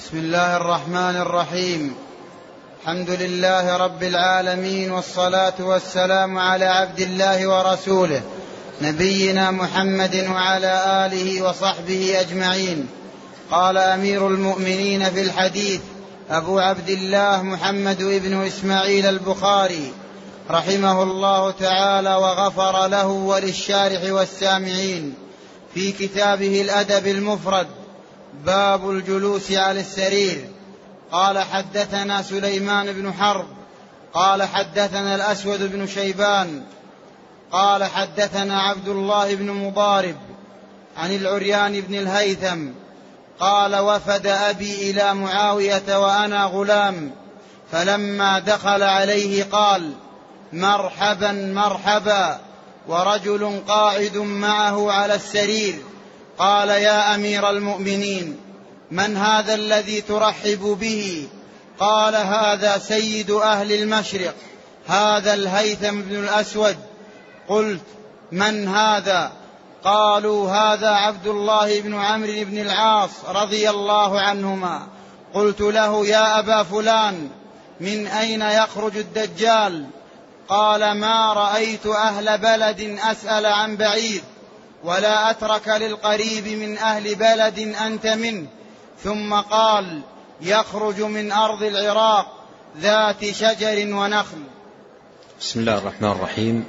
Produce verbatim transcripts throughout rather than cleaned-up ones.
بسم الله الرحمن الرحيم. الحمد لله رب العالمين، والصلاة والسلام على عبد الله ورسوله نبينا محمد وعلى آله وصحبه أجمعين. قال أمير المؤمنين في الحديث أبو عبد الله محمد بن إسماعيل البخاري رحمه الله تعالى وغفر له وللشارح والسامعين في كتابه الأدب المفرد باب الجلوس على السرير. قال حدثنا سليمان بن حرب قال حدثنا الأسود بن شيبان قال حدثنا عبد الله بن مضارب عن العريان بن الهيثم قال وفد أبي إلى معاوية وأنا غلام، فلما دخل عليه قال مرحبا مرحبا، ورجل قاعد معه على السرير. قال يا أمير المؤمنين، من هذا الذي ترحب به؟ قال هذا سيد أهل المشرق، هذا الهيثم بن الأسود. قلت من هذا؟ قالوا هذا عبد الله بن عمرو بن العاص رضي الله عنهما. قلت له يا أبا فلان، من أين يخرج الدجال؟ قال ما رأيت أهل بلد أسأل عن بعيد، ولا أترك للقريب من أهل بلد أنت منه. ثم قال يخرج من أرض العراق ذات شجر ونخل. بسم الله الرحمن الرحيم.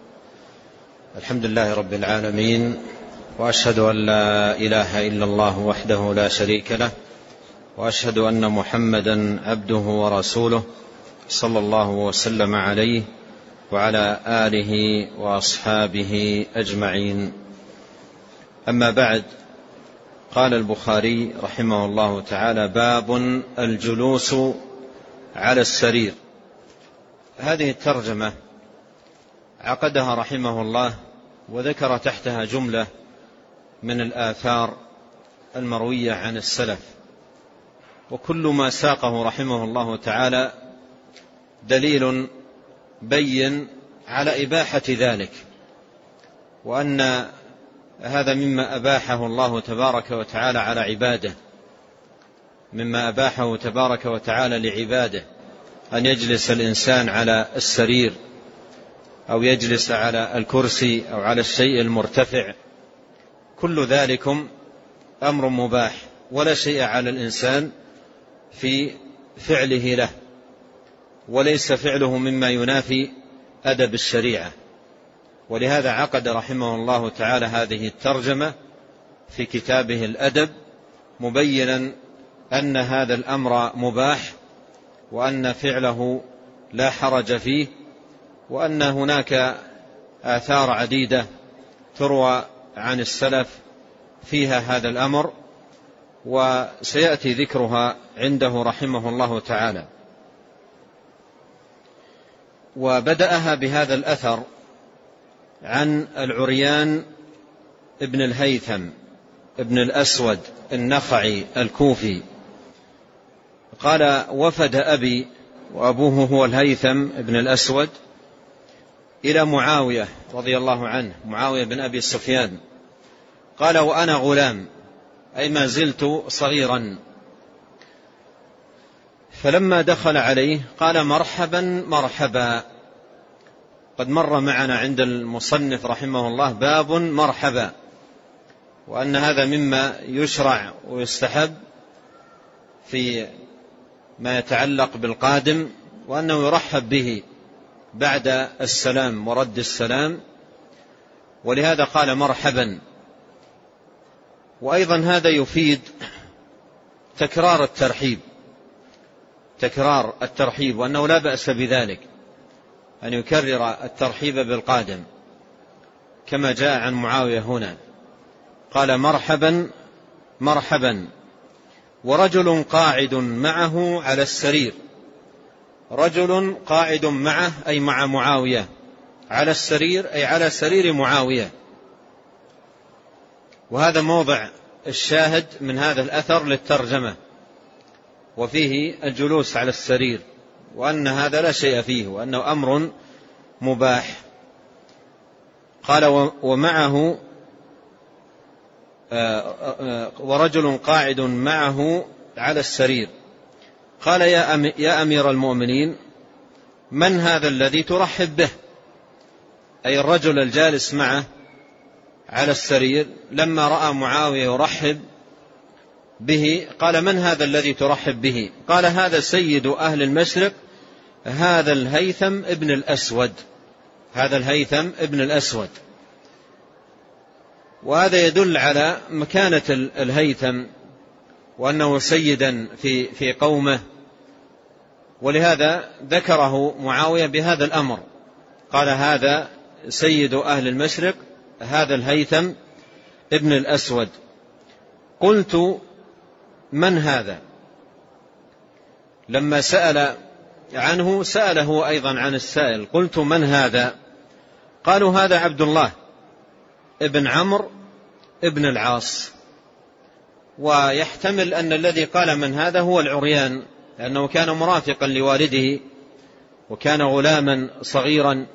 الحمد لله رب العالمين، وأشهد أن لا إله إلا الله وحده لا شريك له، وأشهد أن محمدا عبده ورسوله صلى الله وسلم عليه وعلى آله وأصحابه أجمعين. أما بعد، قال البخاري رحمه الله تعالى باب الجلوس على السرير. هذه الترجمة عقدها رحمه الله وذكر تحتها جملة من الآثار المروية عن السلف، وكل ما ساقه رحمه الله تعالى دليل بين على إباحة ذلك، وأن هذا مما أباحه الله تبارك وتعالى على عباده، مما أباحه تبارك وتعالى لعباده، أن يجلس الإنسان على السرير أو يجلس على الكرسي أو على الشيء المرتفع. كل ذلكم أمر مباح، ولا شيء على الإنسان في فعله له، وليس فعله مما ينافي أدب الشريعة. ولهذا عقد رحمه الله تعالى هذه الترجمة في كتابه الأدب، مبينا أن هذا الأمر مباح، وأن فعله لا حرج فيه، وأن هناك آثار عديدة تروى عن السلف فيها هذا الأمر، وسيأتي ذكرها عنده رحمه الله تعالى. وبدأها بهذا الأثر عن العريان ابن الهيثم ابن الأسود النخعي الكوفي قال وفد أبي، وأبوه هو الهيثم ابن الأسود، إلى معاوية رضي الله عنه، معاوية بن أبي سفيان. قال وأنا غلام، أي ما زلت صغيرا. فلما دخل عليه قال مرحبا مرحبا. قد مر معنا عند المصنف رحمه الله باب مرحبا، وأن هذا مما يشرع ويستحب في ما يتعلق بالقادم، وأنه يرحب به بعد السلام ورد السلام، ولهذا قال مرحبا. وأيضا هذا يفيد تكرار الترحيب، تكرار الترحيب، وأنه لا بأس بذلك أن يكرر الترحيب بالقادم، كما جاء عن معاوية هنا. قال مرحبا مرحبا، ورجل قاعد معه على السرير. رجل قاعد معه أي مع معاوية، على السرير أي على سرير معاوية. وهذا موضع الشاهد من هذا الأثر للترجمة، وفيه الجلوس على السرير، وأن هذا لا شيء فيه، وأنه أمر مباح. قال ومعه ورجل قاعد معه على السرير. قال يا أمير المؤمنين من هذا الذي ترحب به؟ أي الرجل الجالس معه على السرير لما رأى معاوية يرحب به قال من هذا الذي ترحب به؟ قال هذا سيد أهل المشرق، هذا الهيثم ابن الأسود، هذا الهيثم ابن الأسود. وهذا يدل على مكانة الهيثم وأنه سيدا في في قومه، ولهذا ذكره معاوية بهذا الأمر، قال هذا سيد أهل المشرق، هذا الهيثم ابن الأسود. قلت من هذا؟ لما سأل عنه سأله أيضا عن السائل، قلت من هذا؟ قالوا هذا عبد الله ابن عمرو ابن العاص. ويحتمل أن الذي قال من هذا هو العريان، لأنه كان مرافقا لوالده وكان غلاما صغيرا.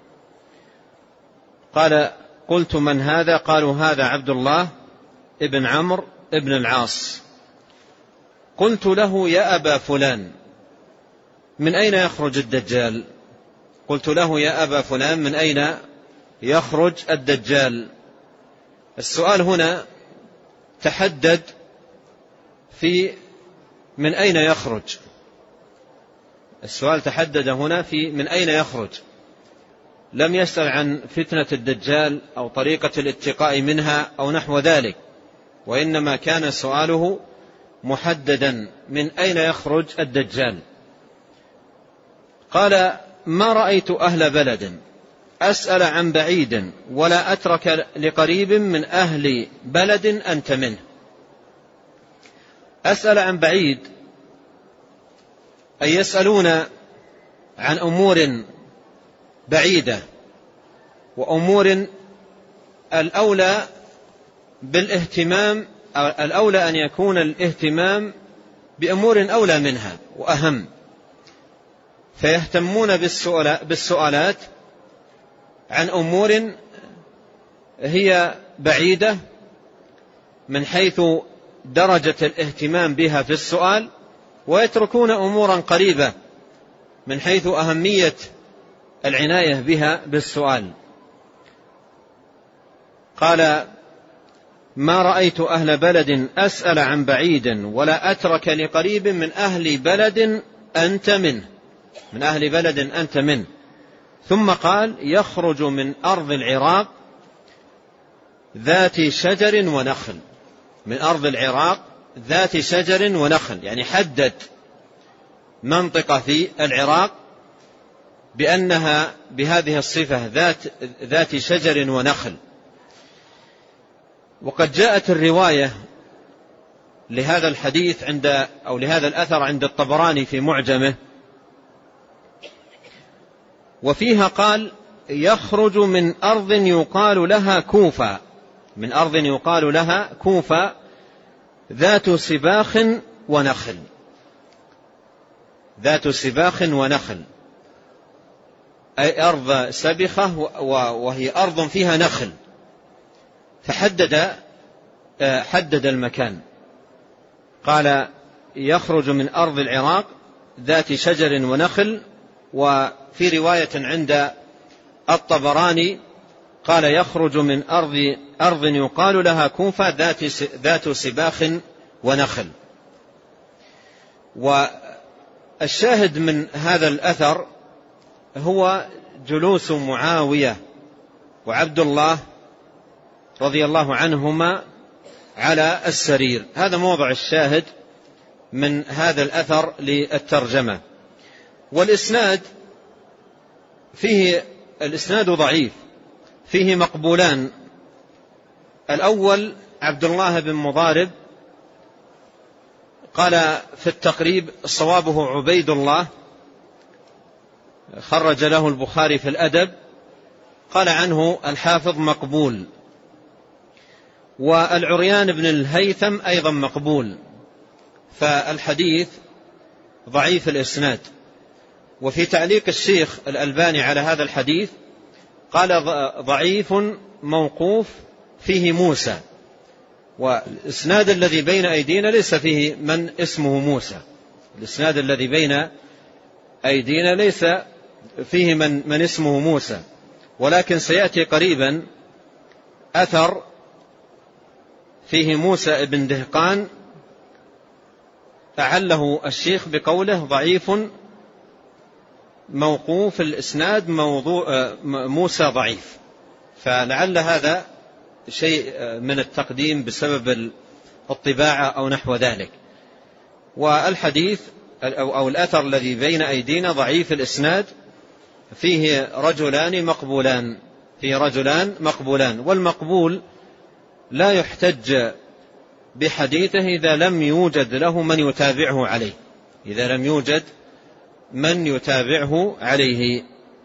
قال قلت من هذا؟ قالوا هذا عبد الله ابن عمرو ابن العاص. قلت له يا أبا فلان من أين يخرج الدجال؟ قلت له يا أبا فلان من أين يخرج الدجال؟ السؤال هنا تحدد في من أين يخرج، السؤال تحدد هنا في من أين يخرج، لم يسأل عن فتنة الدجال أو طريقة الاتقاء منها أو نحو ذلك، وإنما كان سؤاله محددا من أين يخرج الدجال. قال ما رأيت أهل بلد أسأل عن بعيد ولا أترك لقريب من أهل بلد أنت منه. أسأل عن بعيد أي يسألون عن أمور بعيدة وأمور الأولى بالاهتمام، الأولى أن يكون الاهتمام بأمور أولى منها وأهم، فيهتمون بالسؤالات عن أمور هي بعيدة من حيث درجة الاهتمام بها في السؤال، ويتركون أمورا قريبة من حيث أهمية العناية بها بالسؤال. قال ما رأيت أهل بلد أسأل عن بعيد ولا أترك لقريب من أهل بلد أنت منه، من أهل بلد أنت منه. ثم قال يخرج من أرض العراق ذات شجر ونخل، من أرض العراق ذات شجر ونخل، يعني حدد منطقة في العراق بأنها بهذه الصفة ذات, ذات شجر ونخل. وقد جاءت الرواية لهذا الحديث عند أو لهذا الأثر عند الطبراني في معجمه، وفيها قال يخرج من أرض يقال لها كوفة، من أرض يقال لها كوفة ذات سباخ ونخل، ذات سباخ ونخل أي أرض سبخة وهي أرض فيها نخل، فحدد حدد المكان. قال يخرج من أرض العراق ذات شجر ونخل. وفي رواية عند الطبراني قال يخرج من أرض, أرض يقال لها كوفة ذات, ذات سباخ ونخل. والشاهد من هذا الأثر هو جلوس معاوية وعبد الله رضي الله عنهما على السرير، هذا موضع الشاهد من هذا الأثر للترجمة. والإسناد فيه الإسناد ضعيف، فيه مقبولان. الأول عبد الله بن مضارب قال في التقريب صوابه عبيد الله، خرج له البخاري في الأدب، قال عنه الحافظ مقبول. والعريان بن الهيثم أيضا مقبول، فالحديث ضعيف الإسناد. وفي تعليق الشيخ الألباني على هذا الحديث قال ضعيف موقوف فيه موسى، والإسناد الذي بين أيدينا ليس فيه من اسمه موسى، الإسناد الذي بين أيدينا ليس فيه من, من اسمه موسى، ولكن سيأتي قريبا أثر فيه موسى ابن دهقان أعله الشيخ بقوله ضعيف موقوف الإسناد موضوع موسى ضعيف، فلعل هذا شيء من التقديم بسبب الطباعة أو نحو ذلك. والحديث أو الأثر الذي بين أيدينا ضعيف الإسناد، فيه رجلان مقبولان فيه رجلان مقبولان والمقبول لا يحتج بحديثه إذا لم يوجد له من يتابعه عليه إذا لم يوجد من يتابعه عليه.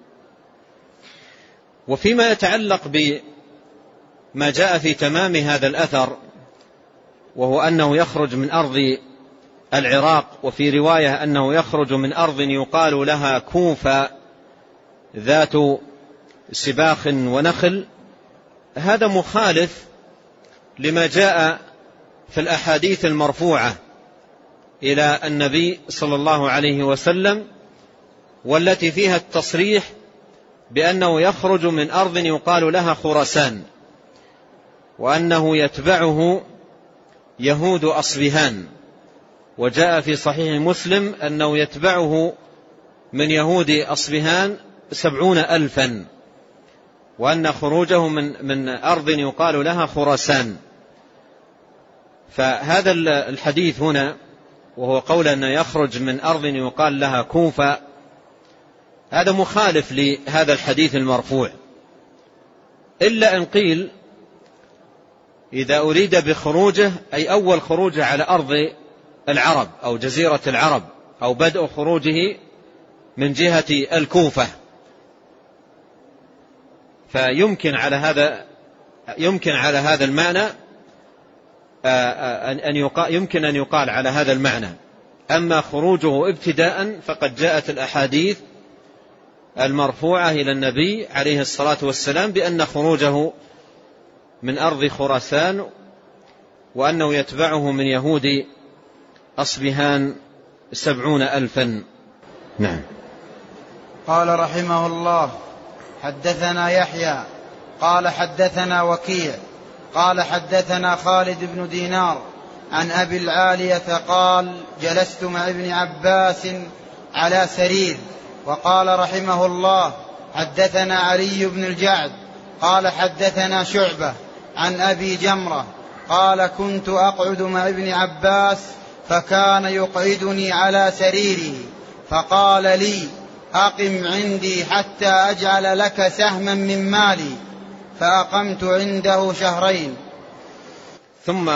وفيما يتعلق بما جاء في تمام هذا الأثر، وهو أنه يخرج من أرض العراق، وفي رواية أنه يخرج من أرض يقال لها كوفة ذات سباخ ونخل، هذا مخالف لما جاء في الأحاديث المرفوعة إلى النبي صلى الله عليه وسلم، والتي فيها التصريح بأنه يخرج من أرض يقال لها خراسان، وأنه يتبعه يهود أصبهان. وجاء في صحيح مسلم أنه يتبعه من يهود أصبهان سبعون ألفا، وأن خروجه من, من أرض يقال لها خراسان. فهذا الحديث هنا، وهو قول أنه يخرج من أرض يقال لها كوفة، هذا مخالف لهذا الحديث المرفوع، إلا أن قيل إذا أريد بخروجه أي أول خروجه على أرض العرب أو جزيرة العرب، أو بدء خروجه من جهة الكوفة، فيمكن على هذا يمكن على هذا المعنى أن يقال يمكن أن يقال على هذا المعنى. أما خروجه ابتداء فقد جاءت الأحاديث المرفوعة إلى النبي عليه الصلاة والسلام بأن خروجه من أرض خراسان، وأنه يتبعه من يهود أصبهان سبعون ألفا. نعم. قال رحمه الله: حدثنا يحيى قال حدثنا وكيع قال حدثنا خالد بن دينار عن أبي العالية قال: جلست مع ابن عباس على سرير. وقال رحمه الله: حدثنا علي بن الجعد قال حدثنا شعبة عن أبي جمرة قال: كنت أقعد مع ابن عباس فكان يقعدني على سريره فقال لي: أقم عندي حتى أجعل لك سهما من مالي، فأقمت عنده شهرين. ثم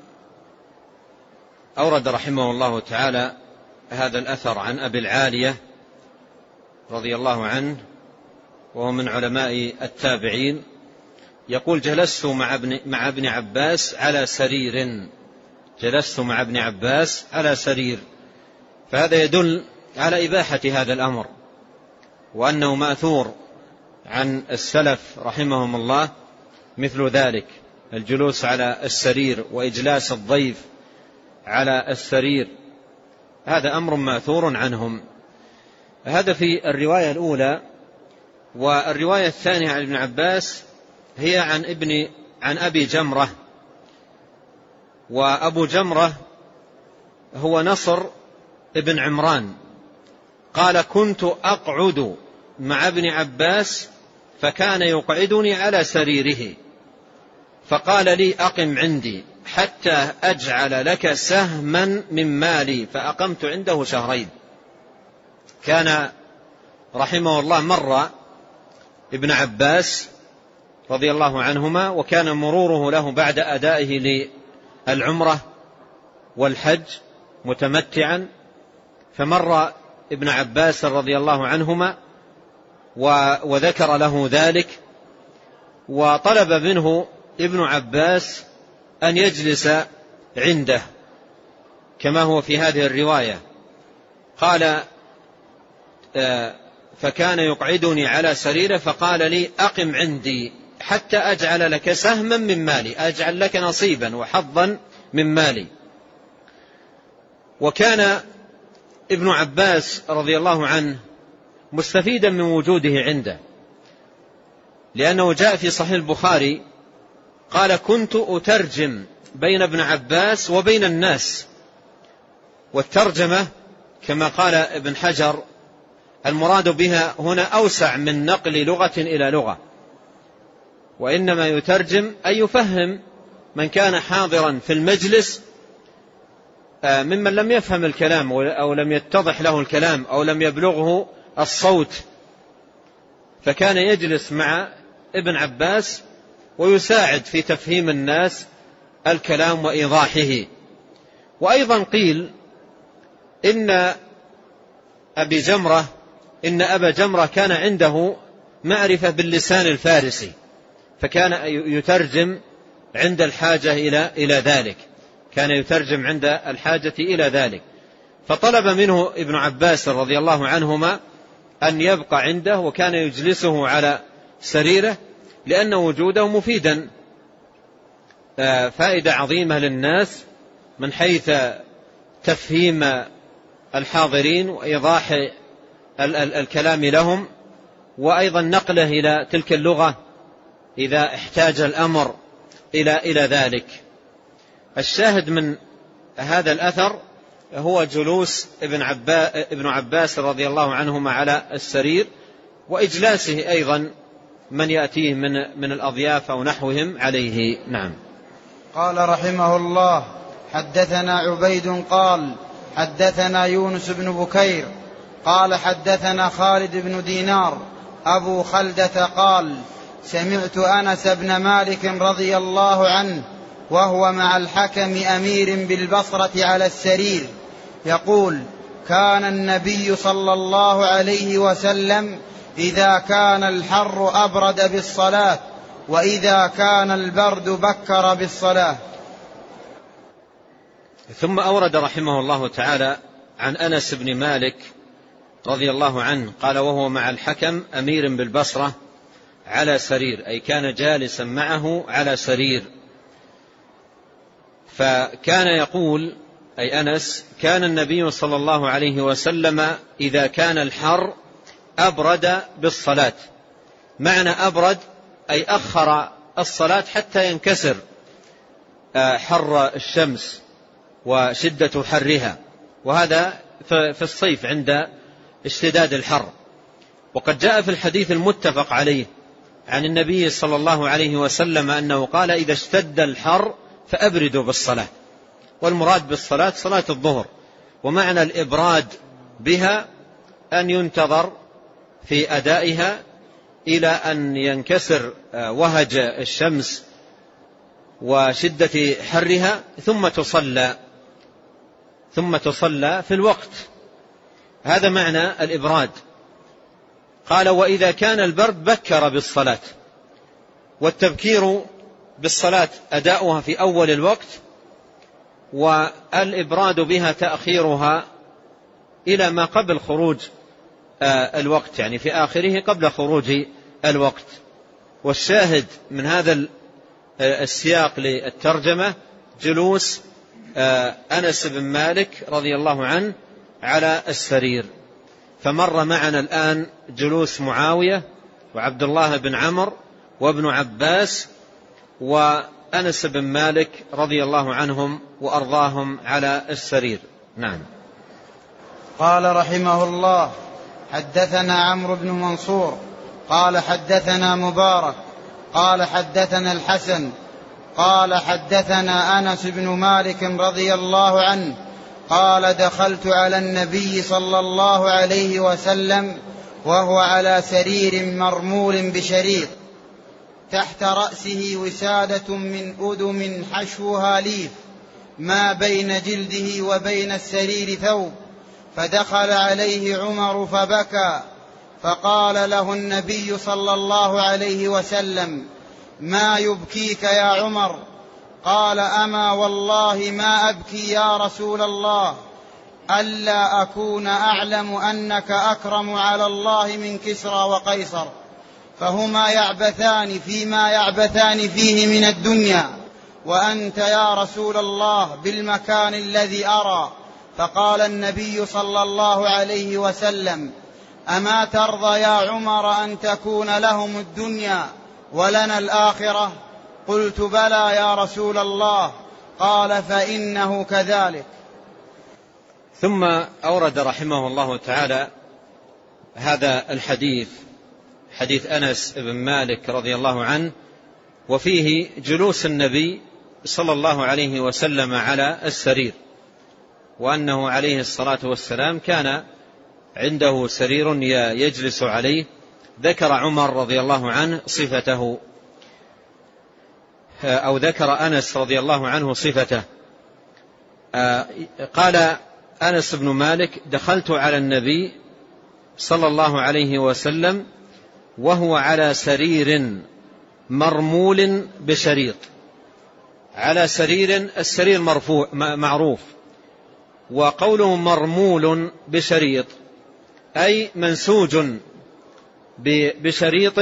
أورد رحمه الله تعالى هذا الأثر عن أبي العالية رضي الله عنه، وهو من علماء التابعين، يقول: جلست مع ابن, مع ابن عباس على سرير جلست مع ابن عباس على سرير فهذا يدل على إباحة هذا الأمر، وأنه مأثور عن السلف رحمهم الله مثل ذلك، الجلوس على السرير وإجلاس الضيف على السرير، هذا أمر مأثور عنهم. هذا في الرواية الأولى. والرواية الثانية عن ابن عباس هي عن ابن عن أبي جمرة، وأبو جمرة هو نصر ابن عمران قال: كنت أقعد مع ابن عباس فكان يقعدني على سريره فقال لي: أقم عندي حتى أجعل لك سهما من مالي، فأقمت عنده شهرين. كان رحمه الله مر ابن عباس رضي الله عنهما، وكان مروره له بعد أدائه للعمرة والحج متمتعا، فمر ابن عباس رضي الله عنهما وذكر له ذلك، وطلب منه ابن عباس أن يجلس عنده كما هو في هذه الرواية. قال: فكان يقعدني على سريره فقال لي: أقم عندي حتى أجعل لك سهما من مالي، أجعل لك نصيبا وحظا من مالي. وكان ابن عباس رضي الله عنه مستفيدا من وجوده عنده، لأنه جاء في صحيح البخاري قال: كنت أترجم بين ابن عباس وبين الناس. والترجمة كما قال ابن حجر المراد بها هنا أوسع من نقل لغة إلى لغة، وإنما يترجم أي يفهم من كان حاضرا في المجلس ممن لم يفهم الكلام أو لم يتضح له الكلام أو لم يبلغه الصوت، فكان يجلس مع ابن عباس ويساعد في تفهيم الناس الكلام وإيضاحه. وأيضا قيل إن أبي جمرة إن أبا جمرة كان عنده معرفة باللسان الفارسي، فكان يترجم عند الحاجة إلى إلى ذلك، كان يترجم عند الحاجة إلى ذلك. فطلب منه ابن عباس رضي الله عنهما أن يبقى عنده، وكان يجلسه على سريره لأن وجوده مفيدا فائدة عظيمة للناس من حيث تفهيم الحاضرين وإيضاح الكلام لهم، وأيضا نقله إلى تلك اللغة إذا احتاج الأمر إلى إلى ذلك. الشاهد من هذا الأثر هو جلوس ابن عباس, ابن عباس رضي الله عنهما على السرير، وإجلاسه أيضا من يأتيه من, من الأضياف أو نحوهم عليه. نعم. قال رحمه الله: حدثنا عبيد قال حدثنا يونس بن بكير قال حدثنا خالد بن دينار أبو خلدة قال: سمعت أنس بن مالك رضي الله عنه وهو مع الحكم أمير بالبصرة على السرير يقول: كان النبي صلى الله عليه وسلم إذا كان الحر أبرد بالصلاة، وإذا كان البرد بكر بالصلاة. ثم أورد رحمه الله تعالى عن أنس بن مالك رضي الله عنه قال: وهو مع الحكم أمير بالبصرة على سرير، أي كان جالسا معه على سرير. فكان يقول أي أنس: كان النبي صلى الله عليه وسلم إذا كان الحر أبرد بالصلاة. معنى أبرد أي أخر الصلاة حتى ينكسر حر الشمس وشدة حرها، وهذا في الصيف عند اشتداد الحر. وقد جاء في الحديث المتفق عليه عن النبي صلى الله عليه وسلم أنه قال: إذا اشتد الحر فأبردوا بالصلاة. والمراد بالصلاة صلاة الظهر، ومعنى الإبراد بها أن ينتظر في أدائها إلى أن ينكسر وهج الشمس وشدة حرها ثم تصلى ثم تصلى في الوقت. هذا معنى الإبراد. قال: وإذا كان البرد بكر بالصلاة. والتبكير بالصلاة أداؤها في أول الوقت، والإبراد بها تأخيرها إلى ما قبل خروج الوقت، يعني في آخره قبل خروج الوقت. والشاهد من هذا السياق للترجمة جلوس أنس بن مالك رضي الله عنه على السرير. فمر معنا الآن جلوس معاوية وعبد الله بن عمرو وابن عباس وأنس بن مالك رضي الله عنهم وأرضاهم على السرير. نعم. قال رحمه الله: حدثنا عمرو بن منصور قال حدثنا مبارك قال حدثنا الحسن قال حدثنا أنس بن مالك رضي الله عنه قال: دخلت على النبي صلى الله عليه وسلم وهو على سرير مرمول بشريط، تحت رأسه وسادة من أدم حشوها ليف، ما بين جلده وبين السرير ثوب. فدخل عليه عمر فبكى، فقال له النبي صلى الله عليه وسلم: ما يبكيك يا عمر؟ قال: أما والله ما أبكي يا رسول الله، ألا أكون أعلم أنك أكرم على الله من كسرى وقيصر. فهما يعبثان فيما يعبثان فيه من الدنيا، وأنت يا رسول الله بالمكان الذي أرى. فقال النبي صلى الله عليه وسلم: أما ترضى يا عمر أن تكون لهم الدنيا ولنا الآخرة؟ قلت: بلى يا رسول الله. قال: فإنه كذلك. ثم أورد رحمه الله تعالى هذا الحديث، حديث أنس بن مالك رضي الله عنه، وفيه جلوس النبي صلى الله عليه وسلم على السرير، وأنه عليه الصلاة والسلام كان عنده سرير يجلس عليه. ذكر عمر رضي الله عنه صفته، أو ذكر أنس رضي الله عنه صفته. قال أنس بن مالك: دخلت على النبي صلى الله عليه وسلم وهو على سرير مرمول بشريط. على سرير، السرير مرفوع معروف، وقوله مرمول بشريط أي منسوج بشريط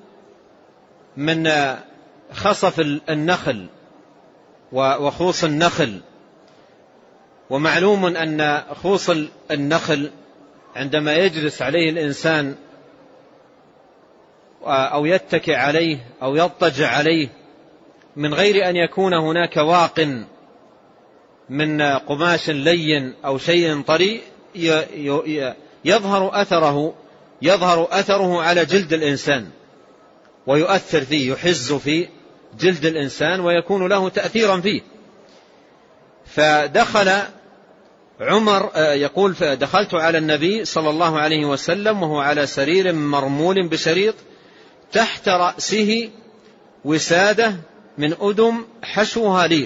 من خصف النخل وخوص النخل. ومعلوم أن خوص النخل عندما يجلس عليه الإنسان أو يتكئ عليه أو يضطجع عليه من غير أن يكون هناك واق من قماش لين أو شيء طري يظهر أثره يظهر أثره على جلد الإنسان ويؤثر فيه، يحز في جلد الإنسان ويكون له تأثيرا فيه. فدخل عمر يقول: دخلت على النبي صلى الله عليه وسلم وهو على سرير مرمول بشريط تحت رأسه وسادة من أدم حشوها ليف.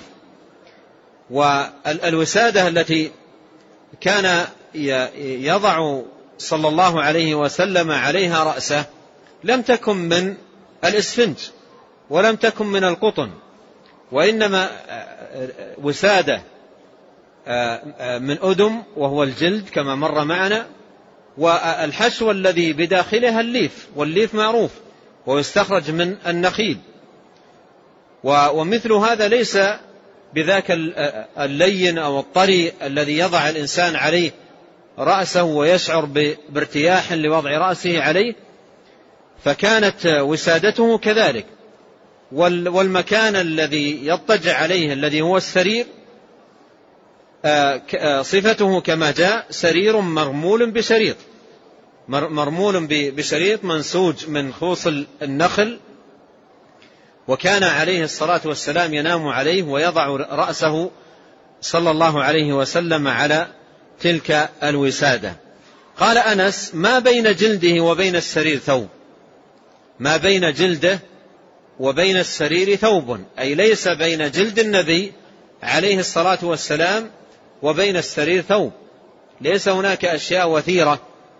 والوسادة التي كان يضع صلى الله عليه وسلم عليها رأسه لم تكن من الإسفنج ولم تكن من القطن، وإنما وسادة من أدم وهو الجلد كما مر معنا، والحشو الذي بداخلها الليف، والليف معروف ويستخرج من النخيل. ومثل هذا ليس بذاك اللين أو الطري الذي يضع الإنسان عليه رأسه ويشعر بارتياح لوضع رأسه عليه، فكانت وسادته كذلك. والمكان الذي يضطجع عليه الذي هو السرير صفته كما جاء: سرير مرمول بشريط، مرمول بشريط منسوج من خوص النخل. وكان عليه الصلاة والسلام ينام عليه ويضع رأسه صلى الله عليه وسلم على تلك الوسادة. قال أنس: ما بين جلده وبين السرير ثوب. ما بين جلده وبين السرير ثوب، أي ليس بين جلد النبي عليه الصلاة والسلام وبين السرير ثوب، ليس هناك أشياء وثيرة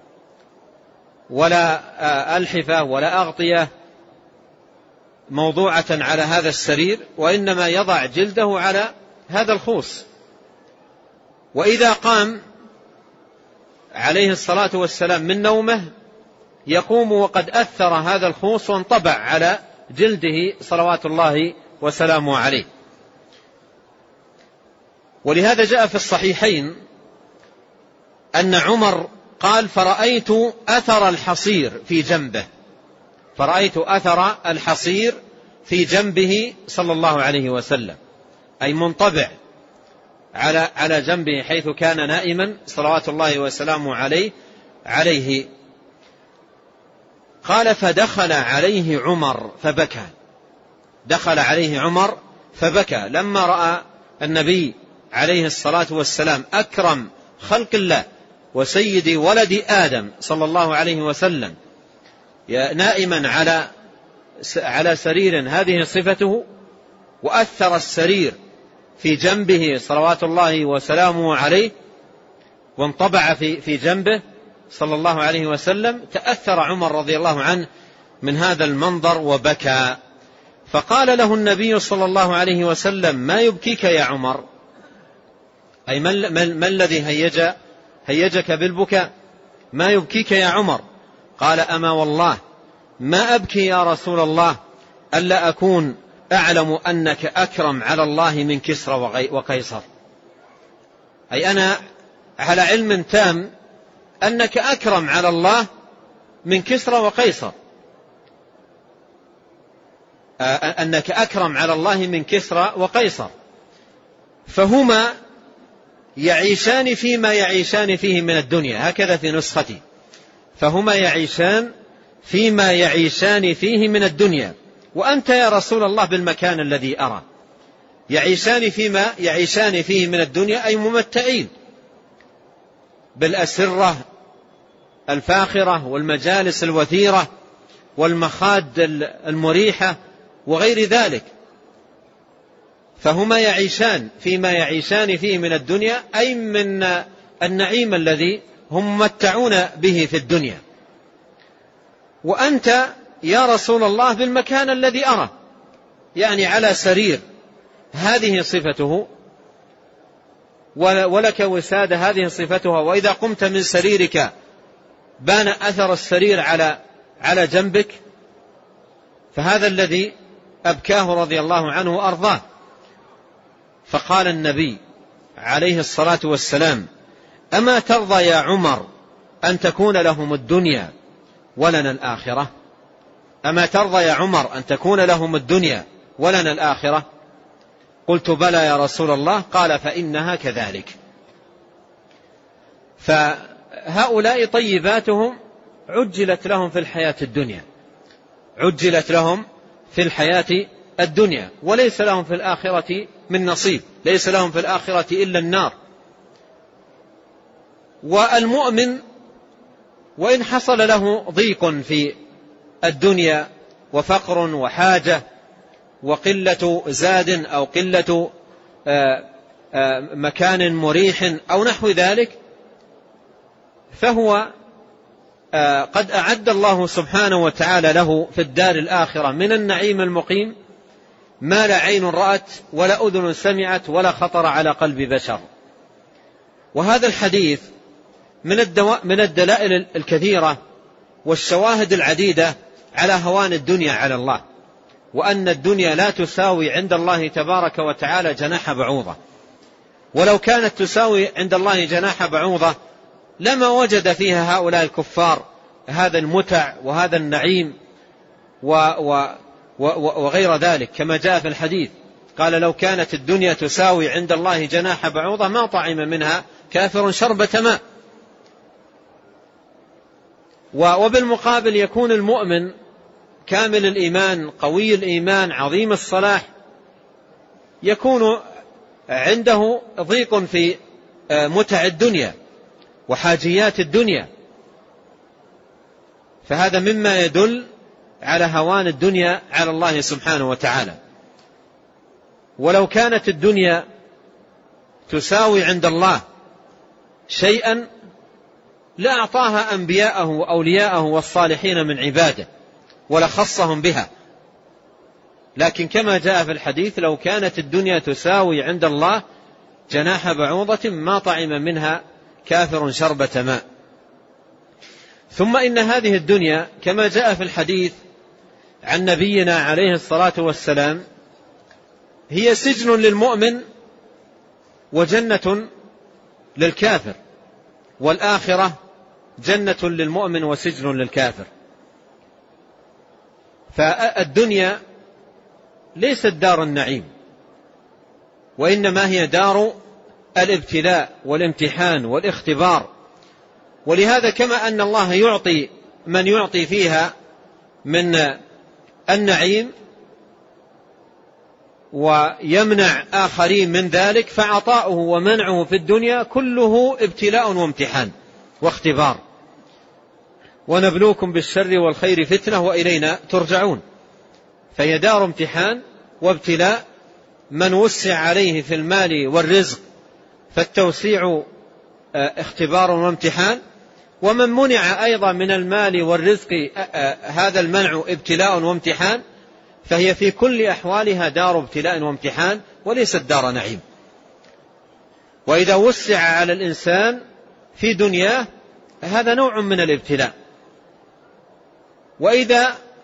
ولا ألحفة ولا أغطية موضوعة على هذا السرير، وإنما يضع جلده على هذا الخوص. وإذا قام عليه الصلاة والسلام من نومه يقوم وقد أثر هذا الخوص وانطبع على جلده صلوات الله وسلامه عليه. ولهذا جاء في الصحيحين أن عمر قال: فرأيت أثر الحصير في جنبه، فرأيت أثر الحصير في جنبه صلى الله عليه وسلم، أي منطبع على على جنبه حيث كان نائما صلوات الله وسلامه عليه عليه. قال: فدخل عليه عمر فبكى. دخل عليه عمر فبكى لما رأى النبي عليه الصلاة والسلام أكرم خلق الله وسيد ولد آدم صلى الله عليه وسلم نائما على على سرير هذه صفته، وأثر السرير في جنبه صلوات الله وسلامه عليه وانطبع في في جنبه صلى الله عليه وسلم. تأثر عمر رضي الله عنه من هذا المنظر وبكى. فقال له النبي صلى الله عليه وسلم: ما يبكيك يا عمر؟ أي ما الذي هيج هيجك بالبكاء؟ ما يبكيك يا عمر؟ قال: أما والله ما أبكي يا رسول الله ألا أكون أعلم أنك أكرم على الله من كسرى وقيصر، أي أنا على علم تام أنك أكرم على الله من كسرى وقيصر، أنك أكرم على الله من كسرى وقيصر، فهما يعيشان فيما يعيشان فيه من الدنيا، هكذا في نسختي، فهما يعيشان فيما يعيشان فيه من الدنيا، وأنت يا رسول الله بالمكان الذي أرى. يعيشان فيما يعيشان فيه من الدنيا أي ممتعين بالأسرة الفاخرة والمجالس الوثيرة والمخاد المريحة وغير ذلك، فهما يعيشان فيما يعيشان فيه من الدنيا أي من النعيم الذي هم ممتعون به في الدنيا. وأنت يا رسول الله بالمكان الذي أرى، يعني على سرير، هذه صفته، ولك وسادة، هذه صفتها، وإذا قمت من سريرك بان أثر السرير على على جنبك، فهذا الذي أبكاه رضي الله عنه وأرضاه. فقال النبي عليه الصلاة والسلام: أما ترضى يا عمر أن تكون لهم الدنيا ولنا الآخرة؟ أما ترضى يا عمر أن تكون لهم الدنيا ولنا الآخرة؟ قلت: بلى يا رسول الله. قال: فإنها كذلك. فهؤلاء طيباتهم عجلت لهم في الحياة الدنيا، عجلت لهم في الحياة الدنيا، وليس لهم في الآخرة من نصيب، ليس لهم في الآخرة إلا النار. والمؤمن وإن حصل له ضيق في الدنيا وفقر وحاجة وقلة زاد أو قلة مكان مريح أو نحو ذلك، فهو قد أعد الله سبحانه وتعالى له في الدار الآخرة من النعيم المقيم ما لا عين رأت ولا أذن سمعت ولا خطر على قلب بشر. وهذا الحديث من من الدلائل الكثيرة والشواهد العديدة على هوان الدنيا على الله، وأن الدنيا لا تساوي عند الله تبارك وتعالى جناح بعوضة، ولو كانت تساوي عند الله جناح بعوضة لما وجد فيها هؤلاء الكفار هذا المتع وهذا النعيم و و وغير ذلك، كما جاء في الحديث قال: لو كانت الدنيا تساوي عند الله جناح بعوضة ما طعم منها كافر شربة ماء. وبالمقابل يكون المؤمن كامل الإيمان قوي الإيمان عظيم الصلاح يكون عنده ضيق في متع الدنيا وحاجيات الدنيا، فهذا مما يدل على هوان الدنيا على الله سبحانه وتعالى. ولو كانت الدنيا تساوي عند الله شيئا لأعطاها أنبياءه وأولياءه والصالحين من عباده ولخصهم بها، لكن كما جاء في الحديث: لو كانت الدنيا تساوي عند الله جناح بعوضة ما طعم منها كافر شربة ماء. ثم إن هذه الدنيا كما جاء في الحديث عن نبينا عليه الصلاة والسلام هي سجن للمؤمن وجنة للكافر، والآخرة جنة للمؤمن وسجن للكافر. فالدنيا ليست دار النعيم، وإنما هي دار الابتلاء والامتحان والاختبار. ولهذا كما أن الله يعطي من يعطي فيها من النعيم ويمنع آخرين من ذلك، فعطاؤه ومنعه في الدنيا كله ابتلاء وامتحان واختبار. ونبلوكم بالشر والخير فتنة وإلينا ترجعون. فهي دار امتحان وابتلاء، من وسع عليه في المال والرزق فالتوسيع اختبار وامتحان، ومن منع أيضا من المال والرزق هذا المنع ابتلاء وامتحان، فهي في كل أحوالها دار ابتلاء وامتحان وليست دار نعيم. وإذا وسع على الإنسان في دنياه هذا نوع من الابتلاء، وإذا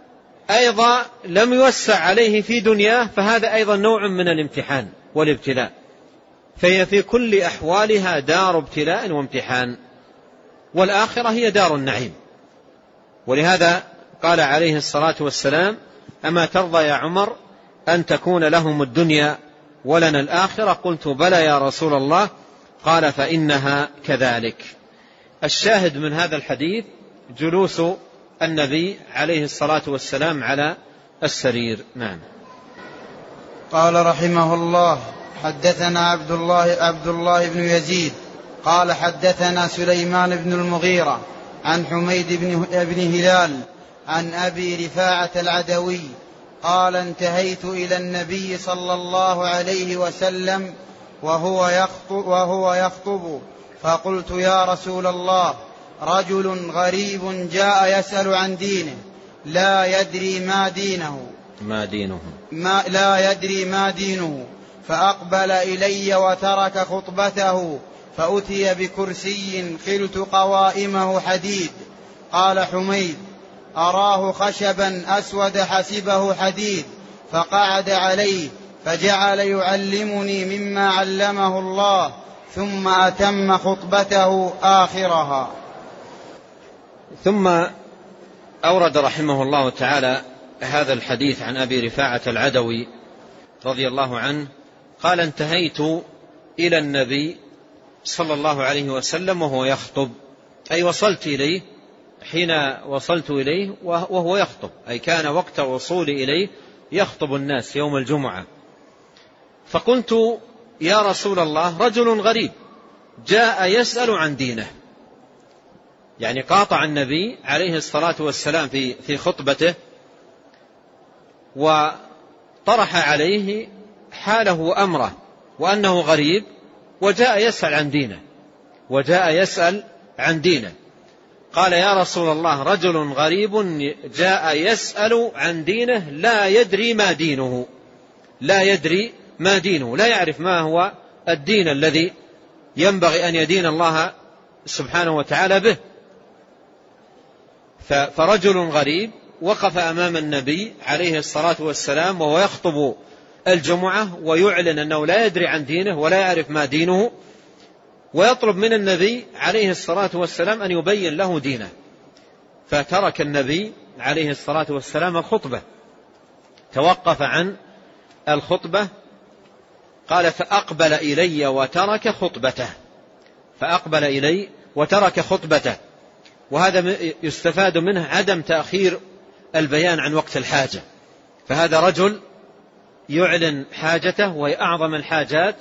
أيضا لم يوسع عليه في دنياه، فهذا أيضا نوع من الامتحان والابتلاء، فهي في كل أحوالها دار ابتلاء وامتحان، والآخرة هي دار النعيم. ولهذا قال عليه الصلاة والسلام: أما ترضى يا عمر أن تكون لهم الدنيا ولنا الآخرة؟ قلت بلى يا رسول الله. قال: فإنها كذلك. الشاهد من هذا الحديث جلوس النبي عليه الصلاة والسلام على السرير. نعم. قال رحمه الله: حدثنا عبد الله عبد الله بن يزيد قال حدثنا سليمان بن المغيرة عن حميد بن هلال عن أبي رفاعة العدوي قال: انتهيت إلى النبي صلى الله عليه وسلم وهو يخطب, وهو يخطب فقلت: يا رسول الله، رجل غريب جاء يسأل عن دينه لا يدري ما دينه ما دينه ما لا يدري ما دينه فأقبل إلي وترك خطبته فأتي بكرسي خلت قوائمه حديد. قال حميد: أراه خشبا أسود حسبه حديد، فقعد عليه فجعل يعلمني مما علمه الله، ثم أتم خطبته آخرها. ثم أورد رحمه الله تعالى هذا الحديث عن أبي رفاعة العدوي رضي الله عنه قال: انتهيت إلى النبي صلى الله عليه وسلم وهو يخطب، أي وصلت إليه حين وصلت إليه وهو يخطب، أي كان وقت وصولي إليه يخطب الناس يوم الجمعة. فقلت: يا رسول الله، رجل غريب جاء يسأل عن دينه. يعني قاطع النبي عليه الصلاة والسلام في في خطبته وطرح عليه حاله وأمره وأنه غريب وجاء يسأل عن دينه وجاء يسأل عن دينه قال: يا رسول الله، رجل غريب جاء يسأل عن دينه لا يدري ما دينه لا يدري ما دينه لا يعرف ما هو الدين الذي ينبغي أن يدين الله سبحانه وتعالى به. فرجل غريب وقف أمام النبي عليه الصلاة والسلام وهو يخطب الجمعة ويعلن أنه لا يدري عن دينه ولا يعرف ما دينه، ويطلب من النبي عليه الصلاة والسلام أن يبين له دينه. فترك النبي عليه الصلاة والسلام الخطبة، توقف عن الخطبة. قال: فأقبل إلي وترك خطبته فأقبل إلي وترك خطبته وهذا يستفاد منه عدم تأخير البيان عن وقت الحاجة. فهذا رجل يعلن حاجته وهي أعظم الحاجات،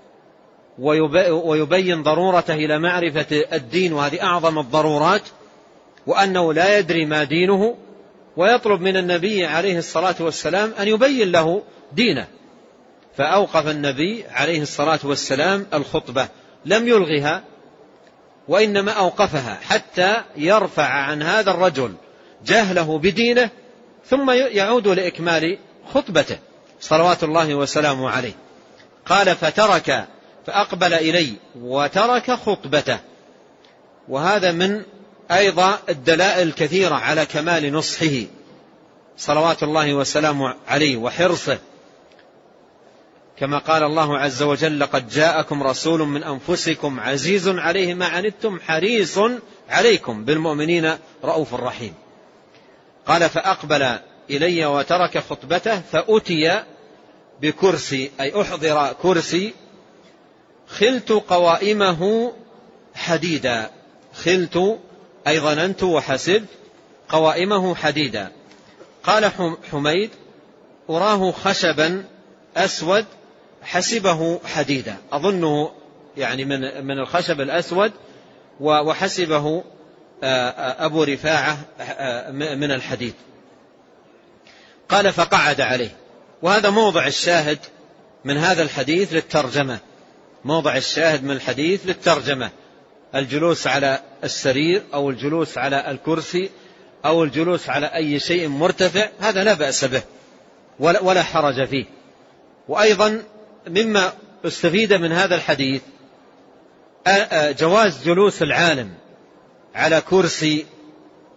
ويبين ضرورته إلى معرفة الدين وهذه أعظم الضرورات، وأنه لا يدري ما دينه، ويطلب من النبي عليه الصلاة والسلام أن يبين له دينه. فأوقف النبي عليه الصلاة والسلام الخطبة، لم يلغها وإنما أوقفها حتى يرفع عن هذا الرجل جهله بدينه، ثم يعود لإكمال خطبته صلوات الله وسلامه عليه. قال: فترك فأقبل إلي وترك خطبته. وهذا من أيضا الدلائل الكثيرة على كمال نصحه صلوات الله وسلامه عليه وحرصه، كما قال الله عز وجل: لقد جاءكم رسول من أنفسكم عزيز عليه ما عنتم حريص عليكم بالمؤمنين رؤوف رحيم. قال: فأقبل إلي وترك خطبته فأتي بكرسي، أي أحضر كرسي خلت قوائمه حديدا. خلت أي ظننت وحسبت قوائمه حديدا. قال حميد: أراه خشبا أسود حسبه حديدا. أظنه يعني من من الخشب الأسود، وحسبه أبو رفاعة من الحديد. قال: فقعد عليه. وهذا موضع الشاهد من هذا الحديث للترجمة، موضع الشاهد من الحديث للترجمة: الجلوس على السرير أو الجلوس على الكرسي أو الجلوس على أي شيء مرتفع، هذا لا بأس به ولا حرج فيه. وأيضا مما استفيد من هذا الحديث جواز جلوس العالم على كرسي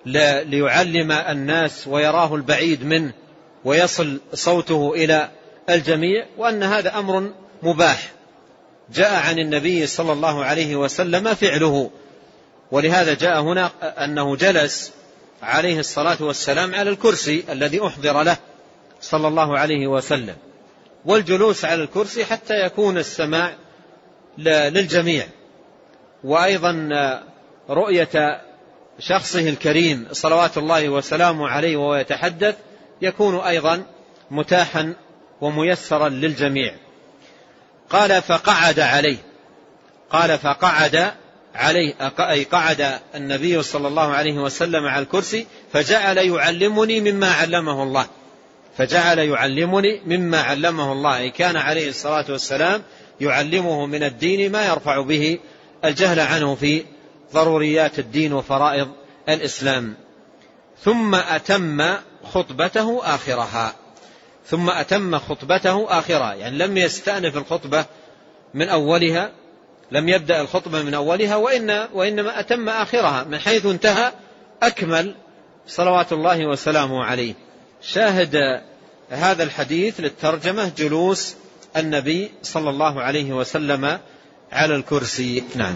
ليعلم الناس ويراه البعيد منه ويصل صوته إلى الجميع، وأن هذا أمر مباح جاء عن النبي صلى الله عليه وسلم فعله. ولهذا جاء هنا أنه جلس عليه الصلاة والسلام على الكرسي الذي أحضر له صلى الله عليه وسلم، والجلوس على الكرسي حتى يكون السماع للجميع، وأيضا رؤية شخصه الكريم صلوات الله وسلامه عليه وهو يتحدث يكون أيضا متاحا وميسرا للجميع. قال فقعد عليه، قال فقعد عليه أي قعد النبي صلى الله عليه وسلم على الكرسي فجعل يعلمني مما علمه الله، فجعل يعلمني مما علمه الله، أي كان عليه الصلاة والسلام يعلمه من الدين ما يرفع به الجهل عنه في ضروريات الدين وفرائض الإسلام. ثم أتم خطبته آخرها، ثم أتم خطبته آخرها، يعني لم يستأنف الخطبة من أولها، لم يبدأ الخطبة من أولها، وإن وإنما أتم آخرها من حيث انتهى أكمل صلوات الله وسلامه عليه. شاهد هذا الحديث للترجمة جلوس النبي صلى الله عليه وسلم على الكرسي. نعم.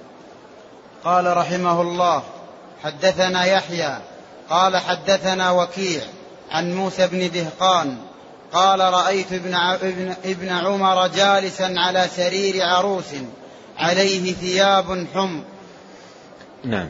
قال رحمه الله حدثنا يحيى قال حدثنا وكيع عن موسى بن دهقان قال رأيت ابن, ابن, ابن عمر جالسا على سرير عروس عليه ثياب حمر. نعم.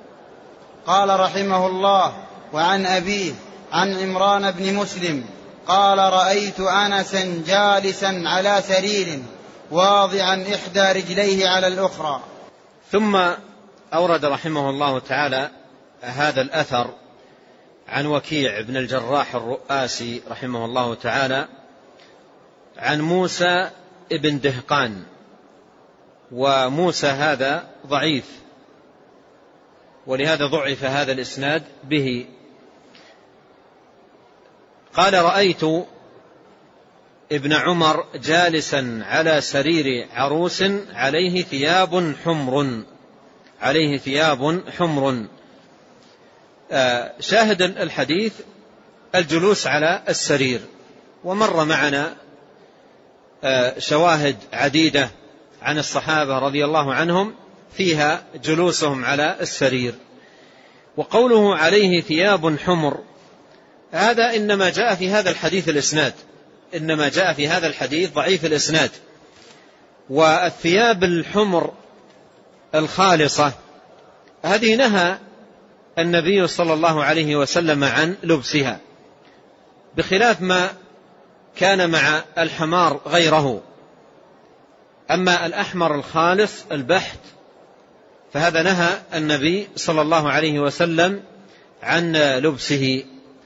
قال رحمه الله وعن أبيه عن عمران بن مسلم قال رأيت أنسا جالسا على سرير واضعا إحدى رجليه على الأخرى. ثم أورد رحمه الله تعالى هذا الأثر عن وكيع بن الجراح الرؤاسي رحمه الله تعالى عن موسى بن دهقان، وموسى هذا ضعيف، ولهذا ضعف هذا الإسناد به. قال رأيت ابن عمر جالسا على سرير عروس عليه ثياب حمر، عليه ثياب حمر. شاهد الحديث الجلوس على السرير، ومر معنا شواهد عديدة عن الصحابة رضي الله عنهم فيها جلوسهم على السرير. وقوله عليه ثياب حمر هذا إنما جاء في هذا الحديث الإسناد، إنما جاء في هذا الحديث ضعيف الإسناد. والثياب الحمر الخالصة هذه نهى النبي صلى الله عليه وسلم عن لبسها، بخلاف ما كان مع الحمار غيره. أما الأحمر الخالص البحت فهذا نهى النبي صلى الله عليه وسلم عن لبسه.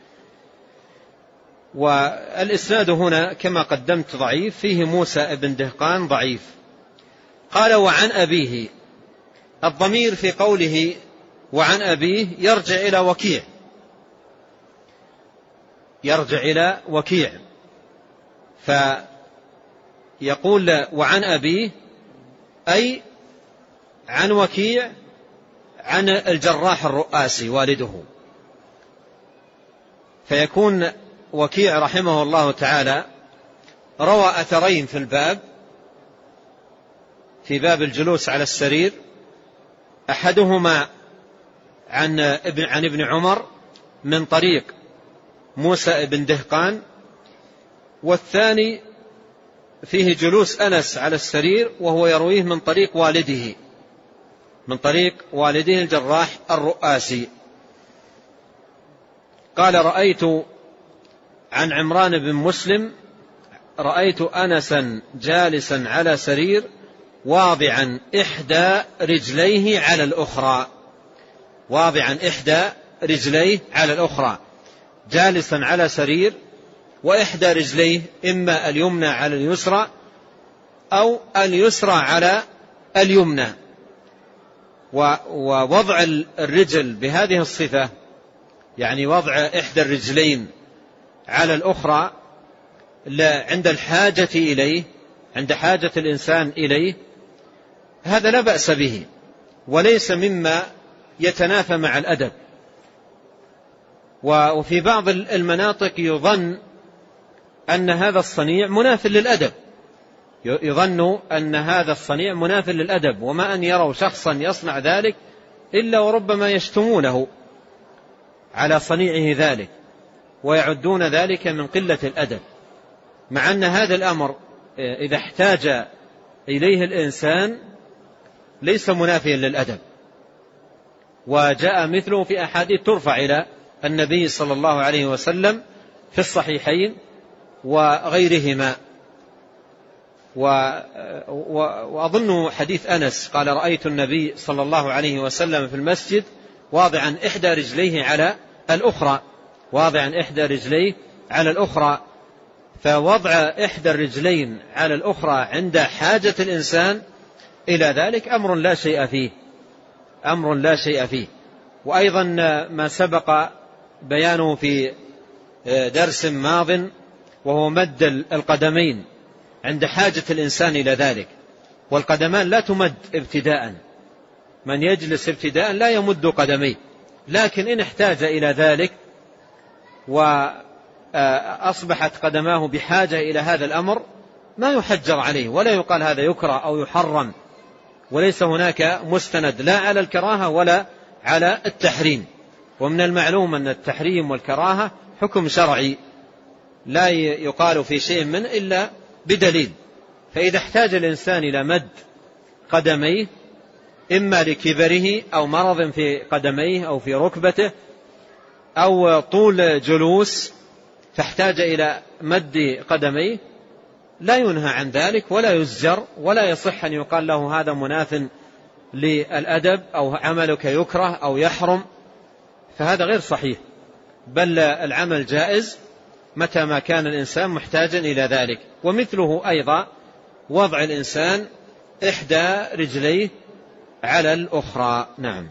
والإسناد هنا كما قدمت ضعيف، فيه موسى بن دهقان ضعيف. قال وعن أبيه، الضمير في قوله وعن أبيه يرجع إلى وكيع، يرجع إلى وكيع، فيقول وعن أبيه أي عن وكيع عن الجراح الرؤاسي والده، فيكون وكيع رحمه الله تعالى روى أثرين في الباب، في باب الجلوس على السرير، أحدهما عن ابن, عن ابن عمر من طريق موسى بن دهقان، والثاني فيه جلوس أنس على السرير وهو يرويه من طريق والده، من طريق والده الجراح الرؤاسي. قال رأيت عن عمران بن مسلم رأيت أنسا جالسا على سرير واضعا إحدى رجليه على الأخرى، واضعا إحدى رجليه على الأخرى، جالسا على سرير وإحدى رجليه إما اليمنى على اليسرى أو اليسرى على اليمنى. ووضع الرجل بهذه الصفة، يعني وضع إحدى الرجلين على الأخرى عند الحاجة إليه، عند حاجة الإنسان إليه، هذا لا بأس به، وليس مما يتنافى مع الأدب، وفي بعض المناطق يظن أن هذا الصنيع مناف للأدب، يظن أن هذا الصنيع مناف للأدب، وما أن يروا شخصا يصنع ذلك إلا وربما يشتمونه على صنيعه ذلك ويعدون ذلك من قلة الأدب، مع أن هذا الأمر إذا احتاج إليه الإنسان ليس منافيا للأدب. وجاء مثله في أحاديث ترفع إلى النبي صلى الله عليه وسلم في الصحيحين وغيرهما. وأظن حديث أنس قال: رأيت النبي صلى الله عليه وسلم في المسجد واضعا إحدى رجليه على الأخرى واضعا إحدى رجليه على الأخرى فوضع إحدى الرجلين على الأخرى عند حاجة الإنسان إلى ذلك أمر لا شيء فيه أمر لا شيء فيه وأيضا ما سبق بيانه في درس ماض، وهو مد القدمين عند حاجة الإنسان إلى ذلك، والقدمان لا تمد ابتداء، من يجلس ابتداء لا يمد قدميه، لكن إن احتاج إلى ذلك وأصبحت قدماه بحاجة إلى هذا الأمر ما يحجر عليه ولا يقال هذا يكره أو يحرم، وليس هناك مستند لا على الكراهة ولا على التحريم. ومن المعلوم أن التحريم والكراهة حكم شرعي لا يقال في شيء منه إلا بدليل. فإذا احتاج الإنسان إلى مد قدميه إما لكبره أو مرض في قدميه أو في ركبته أو طول جلوس فاحتاج إلى مد قدميه لا ينهى عن ذلك ولا يزجر، ولا يصح أن يقال له هذا مناف للأدب أو عملك يكره أو يحرم، فهذا غير صحيح، بل العمل جائز متى ما كان الإنسان محتاجا إلى ذلك. ومثله أيضا وضع الإنسان إحدى رجليه على الأخرى. نعم.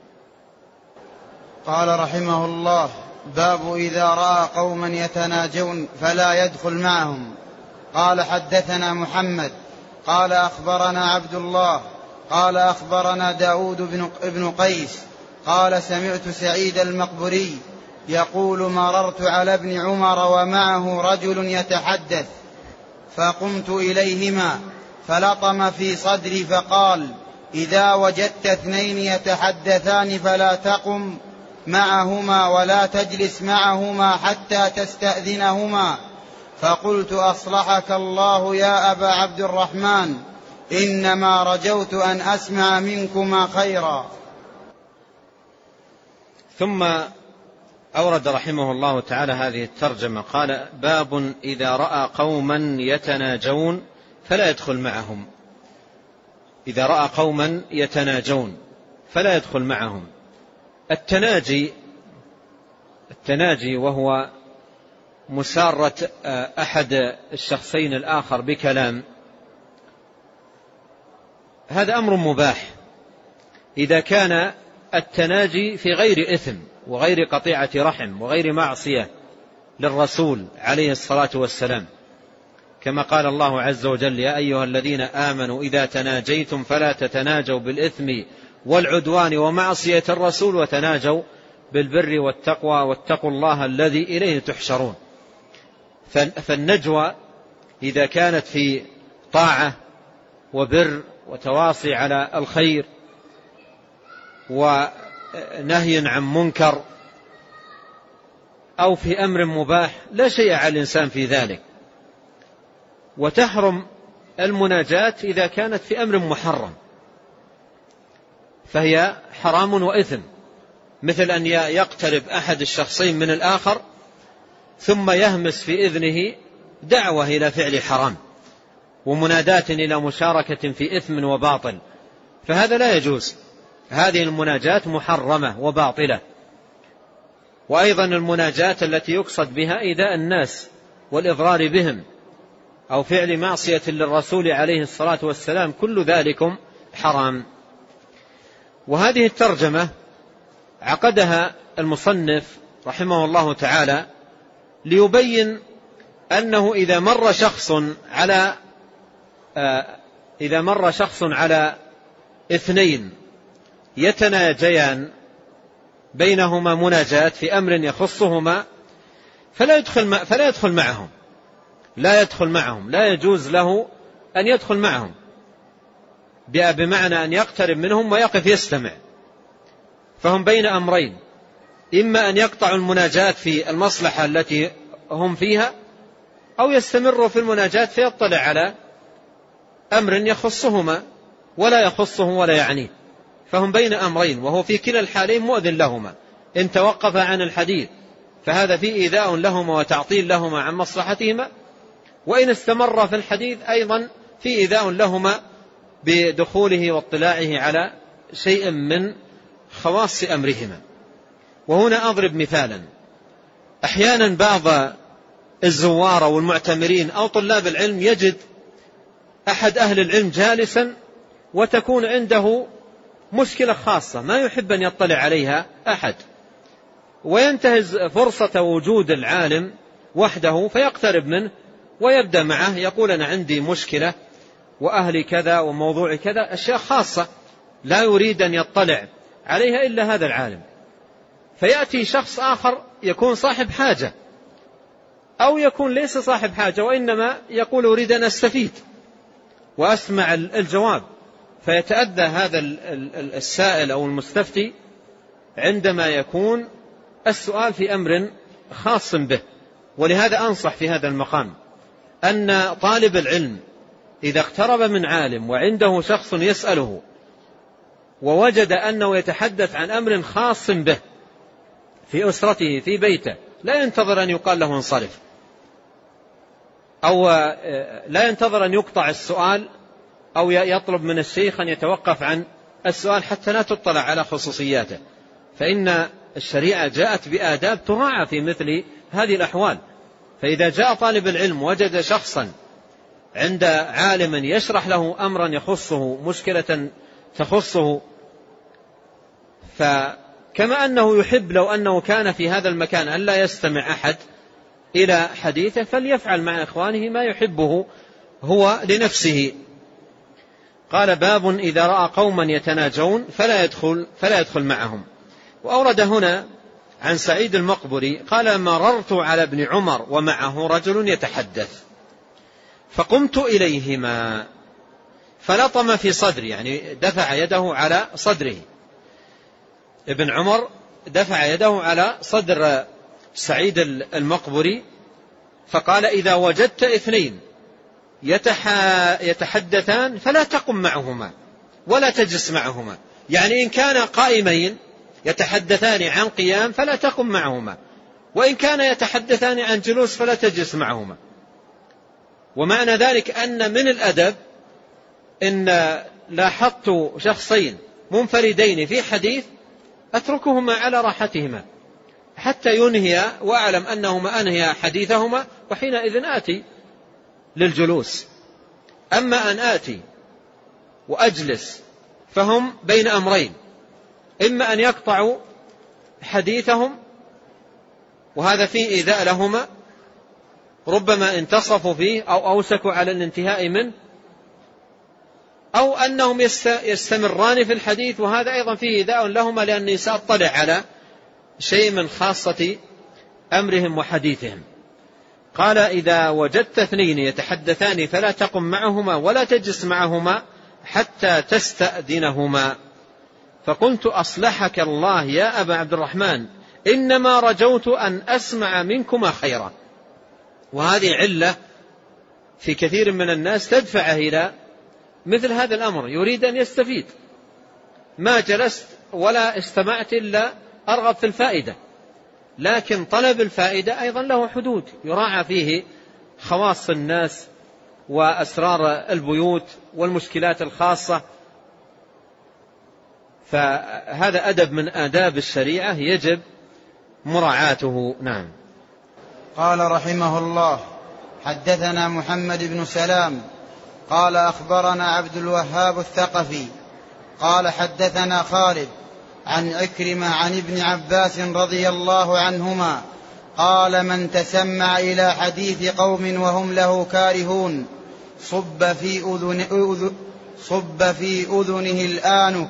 قال رحمه الله: باب إذا رأى قوما يتناجون فلا يدخل معهم. قال: حدثنا محمد قال أخبرنا عبد الله قال أخبرنا داود بن قيس قال: سمعت سعيد المقبري يقول: مررت على ابن عمر ومعه رجل يتحدث فقمت إليهما فلطم في صدري فقال: إذا وجدت اثنين يتحدثان فلا تقم معهما ولا تجلس معهما حتى تستأذنهما. فقلت: أصلحك الله يا أبا عبد الرحمن، إنما رجوت أن أسمع منكما خيرا. ثم أورد رحمه الله تعالى هذه الترجمة، قال: باب إذا رأى قوما يتناجون فلا يدخل معهم. إذا رأى قوما يتناجون فلا يدخل معهم. التناجي التناجي وهو مسارة أحد الشخصين الآخر بكلام، هذا أمر مباح إذا كان التناجي في غير إثم وغير قطيعة رحم وغير معصية للرسول عليه الصلاة والسلام، كما قال الله عز وجل: يا أيها الذين آمنوا إذا تناجيتم فلا تتناجوا بالإثم والعدوان ومعصية الرسول وتناجوا بالبر والتقوى واتقوا الله الذي إليه تحشرون. فالنجوى إذا كانت في طاعة وبر وتواصي على الخير ونهي عن منكر أو في أمر مباح لا شيء على الإنسان في ذلك. وتحرم المناجاة إذا كانت في أمر محرم، فهي حرام وإثم، مثل أن يقترب أحد الشخصين من الآخر ثم يهمس في إذنه دعوة إلى فعل حرام ومناداة إلى مشاركة في إثم وباطل، فهذا لا يجوز. هذه المناجاة محرمة وباطلة. وأيضا المناجاة التي يقصد بها إيذاء الناس والإضرار بهم أو فعل معصية للرسول عليه الصلاة والسلام، كل ذلكم حرام. وهذه الترجمة عقدها المصنف رحمه الله تعالى ليبين أنه إذا مر شخص على إذا مر شخص على اثنين يتناجيان بينهما مناجاة في أمر يخصهما فلا يدخل فلا يدخل معهم لا يدخل معهم لا يجوز له أن يدخل معهم، بمعنى أن يقترب منهم ويقف يستمع. فهم بين أمرين، إما أن يقطعوا المناجاة في المصلحة التي هم فيها، أو يستمروا في المناجاة فيطلع على أمر يخصهما ولا يخصه ولا يعنيه. فهم بين أمرين، وهو في كلا الحالين مؤذن لهما. إن توقف عن الحديث فهذا فيه إيذاء لهما وتعطيل لهما عن مصلحتهما، وإن استمر في الحديث أيضا فيه إيذاء لهما بدخوله واطلاعه على شيء من خواص أمرهما. وهنا أضرب مثالا. أحيانا بعض الزوار والمعتمرين أو طلاب العلم يجد أحد أهل العلم جالسا وتكون عنده مشكلة خاصة ما يحب أن يطلع عليها أحد، وينتهز فرصة وجود العالم وحده فيقترب منه ويبدأ معه يقول أنا عندي مشكلة وأهلي كذا وموضوع كذا، أشياء خاصة لا يريد أن يطلع عليها إلا هذا العالم. فيأتي شخص آخر يكون صاحب حاجة أو يكون ليس صاحب حاجة وإنما يقول أريد أن أستفيد وأسمع الجواب، فيتأذى هذا السائل أو المستفتي عندما يكون السؤال في أمر خاص به. ولهذا أنصح في هذا المقام أن طالب العلم إذا اقترب من عالم وعنده شخص يسأله ووجد أنه يتحدث عن أمر خاص به في أسرته في بيته، لا ينتظر أن يقال له انصرف، أو لا ينتظر أن يقطع السؤال أو يطلب من الشيخ أن يتوقف عن السؤال حتى لا تطلع على خصوصياته. فإن الشريعة جاءت بآداب تراعى في مثل هذه الأحوال. فإذا جاء طالب العلم وجد شخصا عند عالم يشرح له أمرا يخصه، مشكلة تخصه، فكما أنه يحب لو أنه كان في هذا المكان أن لا يستمع أحد إلى حديثه فليفعل مع إخوانه ما يحبه هو لنفسه. قال باب إذا رأى قوما يتناجون فلا يدخل, فلا يدخل معهم. وأورد هنا عن سعيد المقبري قال مررت على ابن عمر ومعه رجل يتحدث فقمت إليهما فلطم في صدري، يعني دفع يده على صدره. ابن عمر دفع يده على صدر سعيد المقبري فقال إذا وجدت اثنين يتحدثان فلا تقم معهما ولا تجلس معهما، يعني إن كان قائمين يتحدثان عن قيام فلا تقم معهما، وإن كان يتحدثان عن جلوس فلا تجلس معهما. ومعنى ذلك أن من الأدب إن لاحظت شخصين منفردين في حديث أتركهما على راحتهما حتى ينهي وأعلم أنهما أنهي حديثهما، وحينئذ آتي للجلوس. أما أن آتي وأجلس فهم بين أمرين، إما أن يقطعوا حديثهم وهذا فيه إيذاء لهما ربما انتصفوا فيه أو أوسكوا على الانتهاء منه، أو أنهم يستمران في الحديث وهذا أيضا فيه إيذاء لهما لأني سأطلع على شيء من خاصة أمرهم وحديثهم. قال إذا وجدت اثنين يتحدثان فلا تقم معهما ولا تجلس معهما حتى تستأذنهما. فقلت أصلحك الله يا أبا عبد الرحمن إنما رجوت أن أسمع منكما خيرا. وهذه علة في كثير من الناس تدفعه إلى مثل هذا الأمر، يريد أن يستفيد، ما جلست ولا استمعت إلا أرغب في الفائدة. لكن طلب الفائدة أيضا له حدود يراعى فيه خواص الناس وأسرار البيوت والمشكلات الخاصة. فهذا أدب من آداب الشريعة يجب مراعاته. نعم. قال رحمه الله حدثنا محمد بن سلام قال أخبرنا عبد الوهاب الثقفي قال حدثنا خالد عن عكرمة عن ابن عباس رضي الله عنهما قال من تسمع إلى حديث قوم وهم له كارهون صب في أذن صب في أذنه الآنك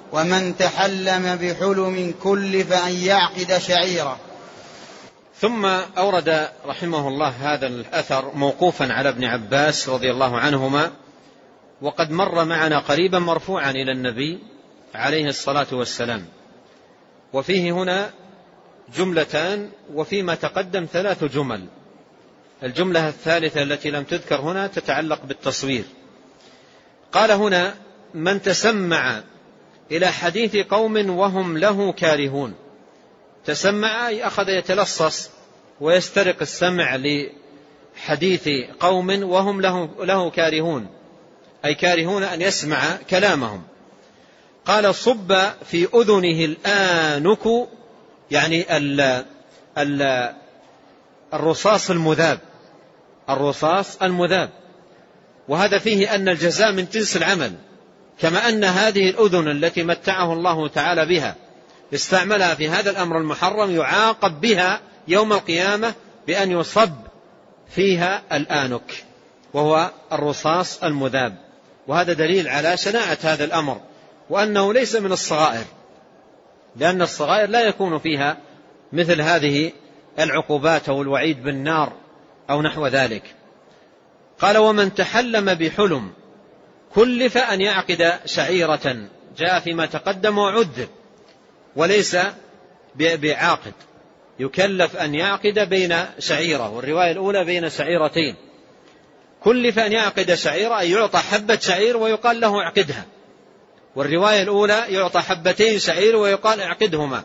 ومن تحلم بحلم كلف أن يعقد شعيرة. ثم أورد رحمه الله هذا الأثر موقوفا على ابن عباس رضي الله عنهما، وقد مر معنا قريبا مرفوعا إلى النبي عليه الصلاة والسلام. وفيه هنا جملتان، وفيما تقدم ثلاث جمل. الجملة الثالثة التي لم تذكر هنا تتعلق بالتصوير. قال هنا: من تسمع إلى حديث قوم وهم له كارهون. تسمع أي أخذ يتلصص ويسترق السمع لحديث قوم وهم له, له كارهون، أي كارهون أن يسمع كلامهم. قال: صب في أذنه الآنك، يعني ال ال الرصاص المذاب، الرصاص المذاب. وهذا فيه أن الجزاء من جنس العمل، كما أن هذه الأذن التي متعه الله تعالى بها استعملها في هذا الأمر المحرم يعاقب بها يوم القيامة بأن يصب فيها الآنك، وهو الرصاص المذاب. وهذا دليل على شناعة هذا الأمر، وأنه ليس من الصغائر، لأن الصغائر لا يكون فيها مثل هذه العقوبات أو الوعيد بالنار أو نحو ذلك. قال: ومن تحلم بحلم كلف أن يعقد شعيرة. جاء فيما تقدم وعذب، وليس بعاقد، يكلف أن يعقد بين شعيرة، والرواية الأولى بين شعيرتين. كلف أن يعقد شعيرة أي يعطى حبة شعير ويقال له اعقدها، والرواية الأولى يعطى حبتين شعير ويقال اعقدهما،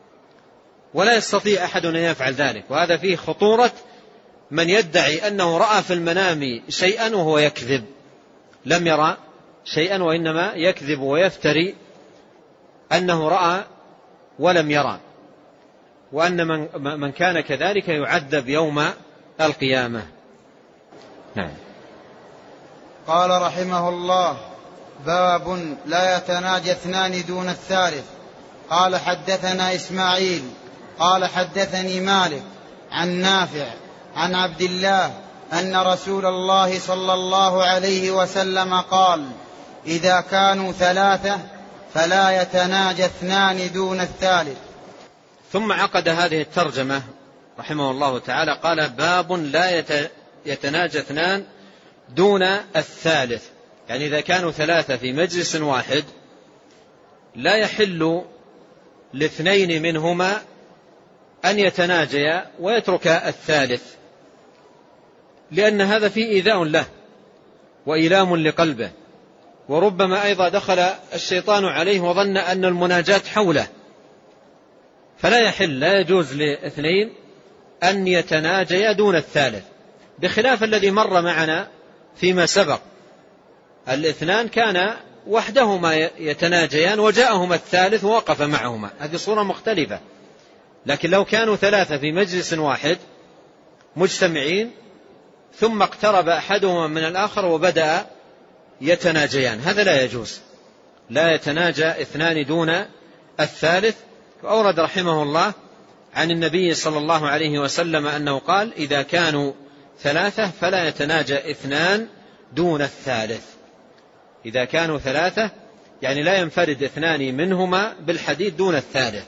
ولا يستطيع أحد أن يفعل ذلك. وهذا فيه خطورة من يدعي أنه رأى في المنام شيئا وهو يكذب، لم يرى شيئا وإنما يكذب ويفتري أنه رأى ولم يرى، وأن من, من كان كذلك يعذب يوم القيامة. نعم. قال رحمه الله: باب لا يتناجى اثنان دون الثالث. قال: حدثنا إسماعيل قال حدثني مالك عن نافع عن عبد الله أن رسول الله صلى الله عليه وسلم قال: إذا كانوا ثلاثة فلا يتناجى اثنان دون الثالث. ثم عقد هذه الترجمة رحمه الله تعالى، قال: باب لا يتناجى اثنان دون الثالث، يعني إذا كانوا ثلاثة في مجلس واحد لا يحل لاثنين منهما أن يتناجيا ويترك الثالث، لأن هذا فيه إيذاء له وإيلام لقلبه، وربما أيضا دخل الشيطان عليه وظن أن المناجاة حوله، فلا يحل، لا يجوز لاثنين أن يتناجيا دون الثالث، بخلاف الذي مر معنا فيما سبق. الاثنان كان وحدهما يتناجيان وجاءهما الثالث ووقف معهما، هذه صورة مختلفة. لكن لو كانوا ثلاثة في مجلس واحد مجتمعين ثم اقترب أحدهما من الآخر وبدأ يتناجيان، هذا لا يجوز، لا يتناجى اثنان دون الثالث. وأورد رحمه الله عن النبي صلى الله عليه وسلم أنه قال: إذا كانوا ثلاثة فلا يتناجى اثنان دون الثالث. إذا كانوا ثلاثة يعني لا ينفرد اثنان منهما بالحديث دون الثالث.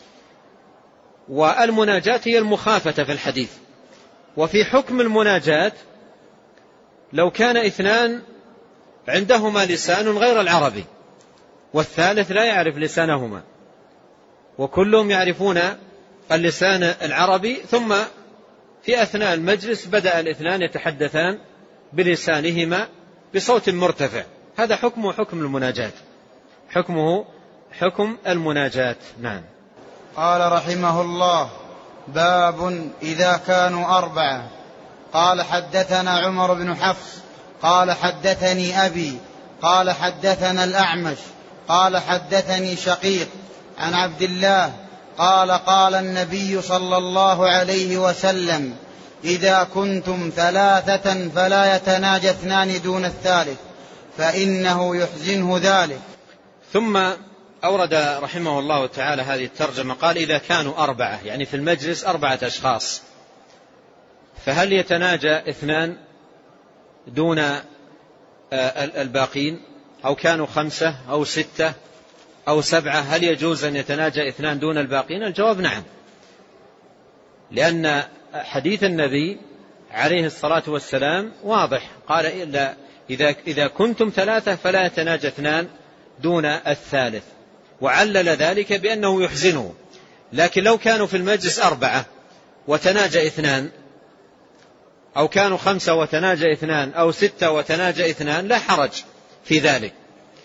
والمناجاة هي المخافة في الحديث. وفي حكم المناجاة لو كان اثنان عندهما لسان غير العربي والثالث لا يعرف لسانهما، وكلهم يعرفون اللسان العربي، ثم في أثناء المجلس بدأ الاثنان يتحدثان بلسانهما بصوت مرتفع، هذا حكمه حكم المناجاة، حكمه حكم المناجاة. نعم. قال رحمه الله: باب إذا كانوا أربعة. قال: حدثنا عمر بن حفص قال حدثني أبي قال حدثنا الأعمش قال حدثني شقيق عن عبد الله قال: قال النبي صلى الله عليه وسلم: إذا كنتم ثلاثة فلا يتناجى اثنان دون الثالث فإنه يحزنه ذلك. ثم أورد رحمه الله تعالى هذه الترجمة، قال: إذا كانوا أربعة، يعني في المجلس أربعة أشخاص، فهل يتناجى اثنان دون الباقين، أو كانوا خمسة أو ستة أو سبعة هل يجوز أن يتناجى اثنان دون الباقين؟ الجواب نعم، لأن حديث النبي عليه الصلاة والسلام واضح، قال إلا إذا, إذا كنتم ثلاثة فلا يتناجى اثنان دون الثالث، وعلل ذلك بأنه يحزنه. لكن لو كانوا في المجلس أربعة وتناجى اثنان، أو كانوا خمسة وتناجى اثنان، أو ستة وتناجى اثنان، لا حرج في ذلك.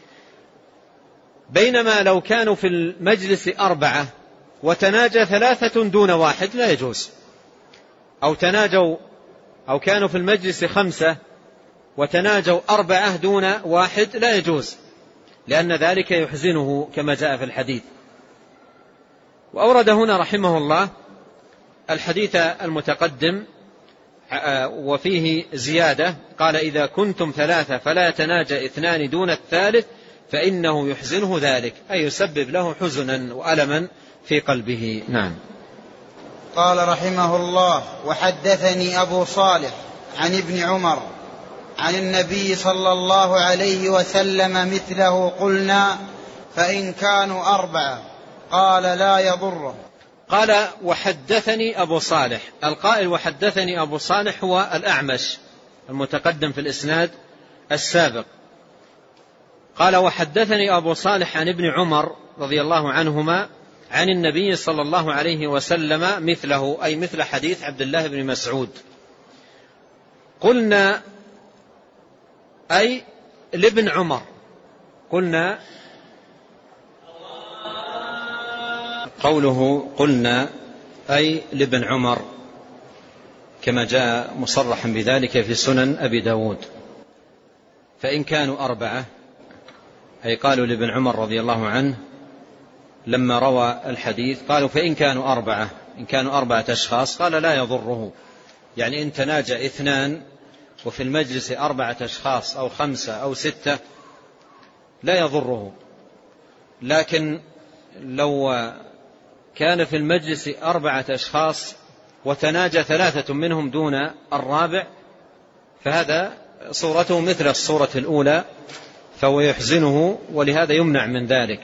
بينما لو كانوا في المجلس أربعة وتناجى ثلاثة دون واحد لا يجوز، أو تناجوا أو كانوا في المجلس خمسة وتناجوا أربعة دون واحد لا يجوز، لأن ذلك يحزنه كما جاء في الحديث. وأورد هنا رحمه الله الحديث المتقدم وفيه زيادة، قال إذا كنتم ثلاثة فلا يتناجى اثنان دون الثالث فإنه يحزنه ذلك، أي يسبب له حزنا وألما في قلبه. نعم. قال رحمه الله: وحدثني أبو صالح عن ابن عمر عن النبي صلى الله عليه وسلم مثله، قلنا فإن كانوا أربعة، قال لا يضره. قال وحدثني أبو صالح، القائل وحدثني أبو صالح هو الأعمش المتقدم في الإسناد السابق. قال وحدثني أبو صالح عن ابن عمر رضي الله عنهما عن النبي صلى الله عليه وسلم مثله، أي مثل حديث عبد الله بن مسعود. قلنا أي لابن عمر، قلنا قوله قلنا أي لابن عمر كما جاء مصرحا بذلك في سنن أبي داود. فإن كانوا أربعة، أي قالوا لابن عمر رضي الله عنه لما روى الحديث قالوا فإن كانوا أربعة، إن كانوا أربعة أشخاص قال لا يضره، يعني إن تناجى اثنان وفي المجلس أربعة أشخاص أو خمسة أو ستة لا يضره. لكن لو كان في المجلس أربعة أشخاص وتناجى ثلاثة منهم دون الرابع فهذا صورته مثل الصورة الأولى، فهو يحزنه ولهذا يمنع من ذلك.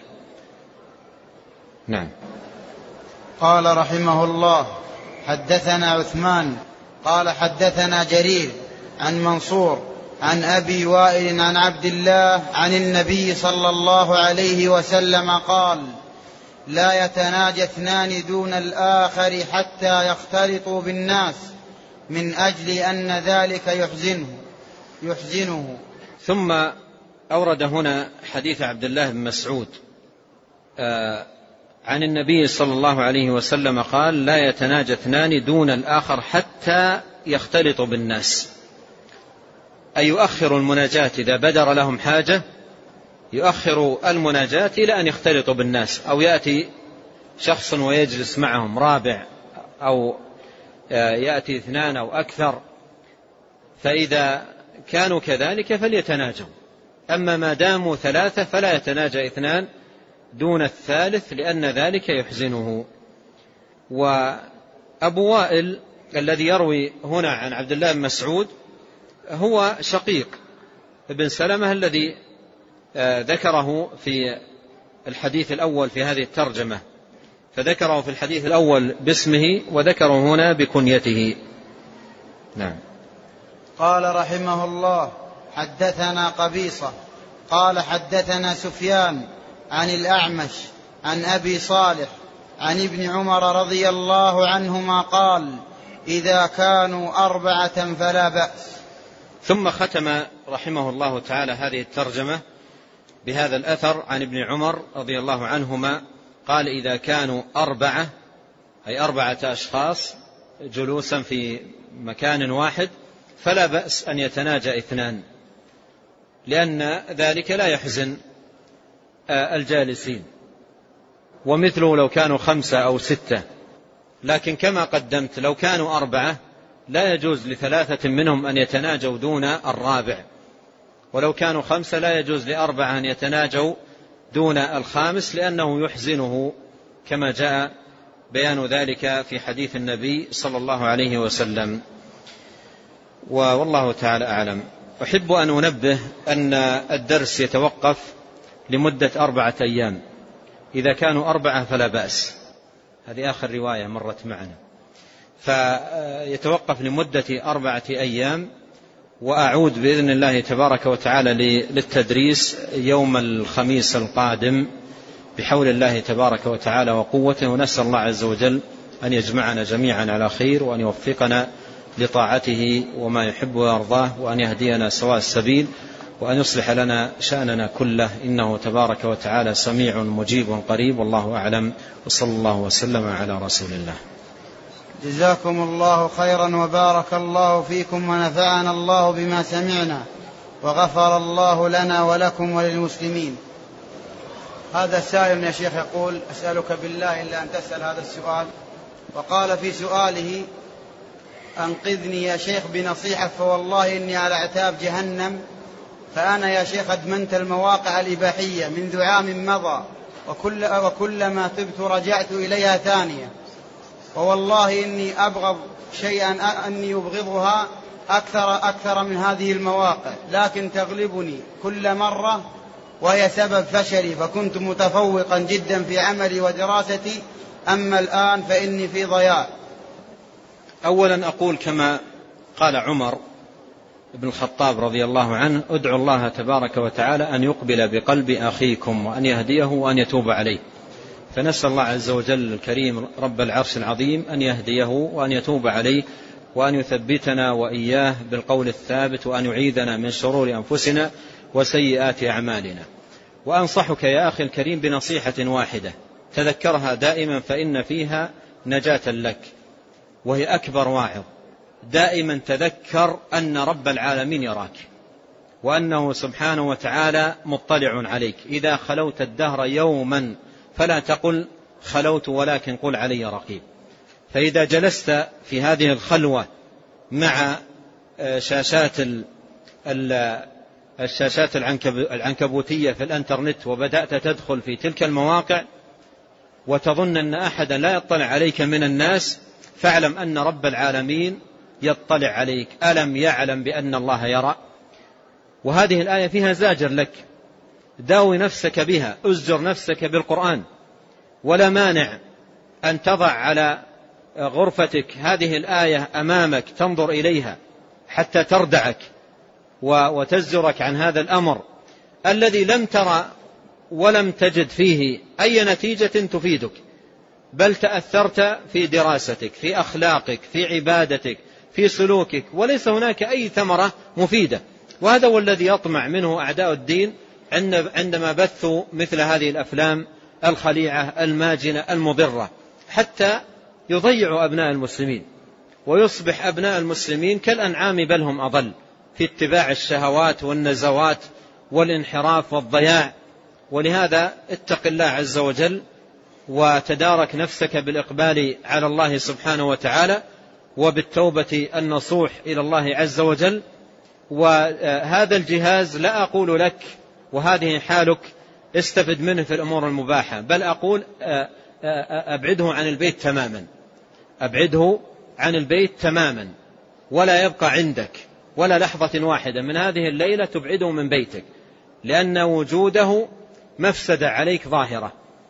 نعم. قال رحمه الله: حدثنا عثمان قال حدثنا جرير عن منصور عن أبي وائل عن عبد الله عن النبي صلى الله عليه وسلم قال: لا يتناجى اثنان دون الآخر حتى يختلطوا بالناس، من أجل أن ذلك يحزنه يحزنه ثم أورد هنا حديث عبد الله بن مسعود آه عن النبي صلى الله عليه وسلم قال: لا يتناجى اثنان دون الآخر حتى يختلطوا بالناس، أي يؤخر المناجاة إذا بدر لهم حاجة، يؤخر المناجاة إلى أن يختلطوا بالناس، أو يأتي شخص ويجلس معهم رابع، أو يأتي اثنان أو أكثر، فإذا كانوا كذلك فليتناجوا. أما ما داموا ثلاثة فلا يتناجى اثنان دون الثالث، لأن ذلك يحزنه. وأبو وائل الذي يروي هنا عن عبد الله بن مسعود هو شقيق ابن سلمة الذي ذكره في الحديث الأول في هذه الترجمة، فذكره في الحديث الأول باسمه وذكره هنا بكنيته. نعم. قال رحمه الله: حدثنا قبيصة قال حدثنا سفيان عن الأعمش عن أبي صالح عن ابن عمر رضي الله عنهما قال: إذا كانوا أربعة فلا بأس. ثم ختم رحمه الله تعالى هذه الترجمة بهذا الأثر عن ابن عمر رضي الله عنهما قال: إذا كانوا أربعة، أي أربعة أشخاص جلوسا في مكان واحد، فلا بأس أن يتناجى اثنان، لأن ذلك لا يحزن الجالسين. ومثله لو كانوا خمسة أو ستة، لكن كما قدمت لو كانوا أربعة لا يجوز لثلاثة منهم أن يتناجوا دون الرابع، ولو كانوا خمسة لا يجوز لأربعة أن يتناجوا دون الخامس، لأنه يحزنه كما جاء بيان ذلك في حديث النبي صلى الله عليه وسلم. والله تعالى أعلم. أحب أن أنبه أن الدرس يتوقف لمدة أربعة أيام، إذا كانوا أربعة فلا بأس. هذه آخر رواية مرت معنا. فيتوقف لمدة أربعة أيام، وأعود بإذن الله تبارك وتعالى للتدريس يوم الخميس القادم بحول الله تبارك وتعالى وقوته. ونسأل الله عز وجل أن يجمعنا جميعا على خير، وأن يوفقنا لطاعته وما يحب ويرضاه، وأن يهدينا سواء السبيل، وأن يصلح لنا شأننا كله، إنه تبارك وتعالى سميع مجيب قريب. والله أعلم، وصلى الله وسلم على رسول الله. جزاكم الله خيرا وبارك الله فيكم، ونفعنا الله بما سمعنا، وغفر الله لنا ولكم وللمسلمين. هذا سائل يا شيخ يقول: أسألك بالله إلا أن تسأل هذا السؤال. وقال في سؤاله: أنقذني يا شيخ بنصيحة، فوالله إني على عتاب جهنم، فأنا يا شيخ أدمنت المواقع الإباحية منذ عام مضى، وكل وكلما تبت رجعت إليها ثانية، ووالله إني أبغض شيئا أني يبغضها أكثر أكثر من هذه المواقع، لكن تغلبني كل مرة وهي سبب فشلي، فكنت متفوقا جدا في عملي ودراستي، أما الآن فإني في ضياع. أولا أقول كما قال عمر بن الخطاب رضي الله عنه: ادعوا الله تبارك وتعالى أن يقبل بقلب أخيكم، وأن يهديه وأن يتوب عليه. فنسأل الله عز وجل الكريم رب العرش العظيم أن يهديه وأن يتوب عليه، وأن يثبتنا وإياه بالقول الثابت، وأن يعيذنا من شرور أنفسنا وسيئات أعمالنا. وأنصحك يا أخي الكريم بنصيحة واحدة تذكرها دائما، فإن فيها نجاة لك، وهي أكبر واعظ. دائما تذكر أن رب العالمين يراك، وأنه سبحانه وتعالى مطلع عليك. إذا خلوت الدهر يوما فلا تقل خلوت، ولكن قل علي رقيب. فإذا جلست في هذه الخلوة مع شاشات الشاشات العنكبوتية في الانترنت، وبدأت تدخل في تلك المواقع وتظن أن أحدا لا يطلع عليك من الناس، فاعلم أن رب العالمين يطلع عليك. ألم يعلم بأن الله يرى؟ وهذه الآية فيها زاجر لك، داوي نفسك بها، أزجر نفسك بالقرآن. ولا مانع أن تضع على غرفتك هذه الآية أمامك تنظر إليها حتى تردعك وتزجرك عن هذا الأمر الذي لم ترى ولم تجد فيه أي نتيجة تفيدك، بل تأثرت في دراستك، في أخلاقك، في عبادتك، في سلوكك، وليس هناك أي ثمرة مفيدة. وهذا هو الذي يطمع منه أعداء الدين عندما بثوا مثل هذه الأفلام الخليعة الماجنة المضرة، حتى يضيعوا أبناء المسلمين، ويصبح أبناء المسلمين كالأنعام بل هم أضل في اتباع الشهوات والنزوات والانحراف والضياع. ولهذا اتق الله عز وجل، وتدارك نفسك بالإقبال على الله سبحانه وتعالى، وبالتوبة النصوح إلى الله عز وجل. وهذا الجهاز لا أقول لك وهذه حالك استفد منه في الأمور المباحة، بل أقول أبعده عن البيت تماما، أبعده عن البيت تماما، ولا يبقى عندك ولا لحظة واحدة من هذه الليلة تبعده من بيتك، لأن وجوده مفسدة عليك ظاهرة.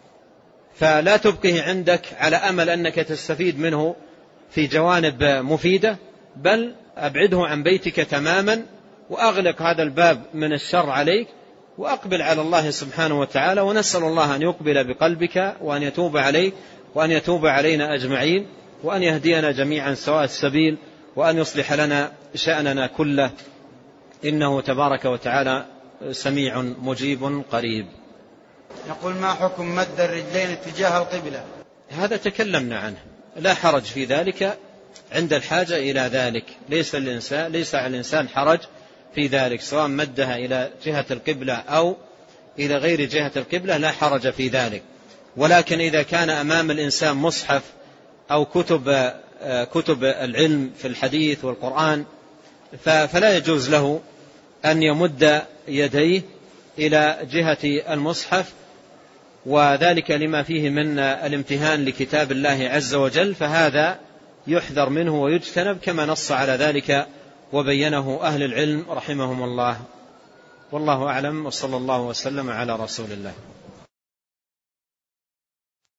فلا تبقيه عندك على أمل أنك تستفيد منه في جوانب مفيدة، بل أبعده عن بيتك تماما، وأغلق هذا الباب من الشر عليك، وأقبل على الله سبحانه وتعالى. ونسأل الله أن يقبل بقلبك، وأن يتوب عليك، وأن يتوب علينا أجمعين، وأن يهدينا جميعا سواء السبيل، وأن يصلح لنا شأننا كله، إنه تبارك وتعالى سميع مجيب قريب. يقول: ما حكم مد الرجلين اتجاه القبلة؟ هذا تكلمنا عنه، لا حرج في ذلك عند الحاجة إلى ذلك. ليس الإنسان ليس على الإنسان حرج في ذلك، سواء مدها إلى جهة القبلة أو إلى غير جهة القبلة، لا حرج في ذلك. ولكن إذا كان أمام الإنسان مصحف أو كتب كتب العلم في الحديث والقرآن، فلا يجوز له أن يمد يديه إلى جهة المصحف، وذلك لما فيه من الامتهان لكتاب الله عز وجل، فهذا يحذر منه ويجتنب، كما نص على ذلك وبينه أهل العلم رحمهم الله. والله أعلم، وصلى الله وسلم على رسول الله.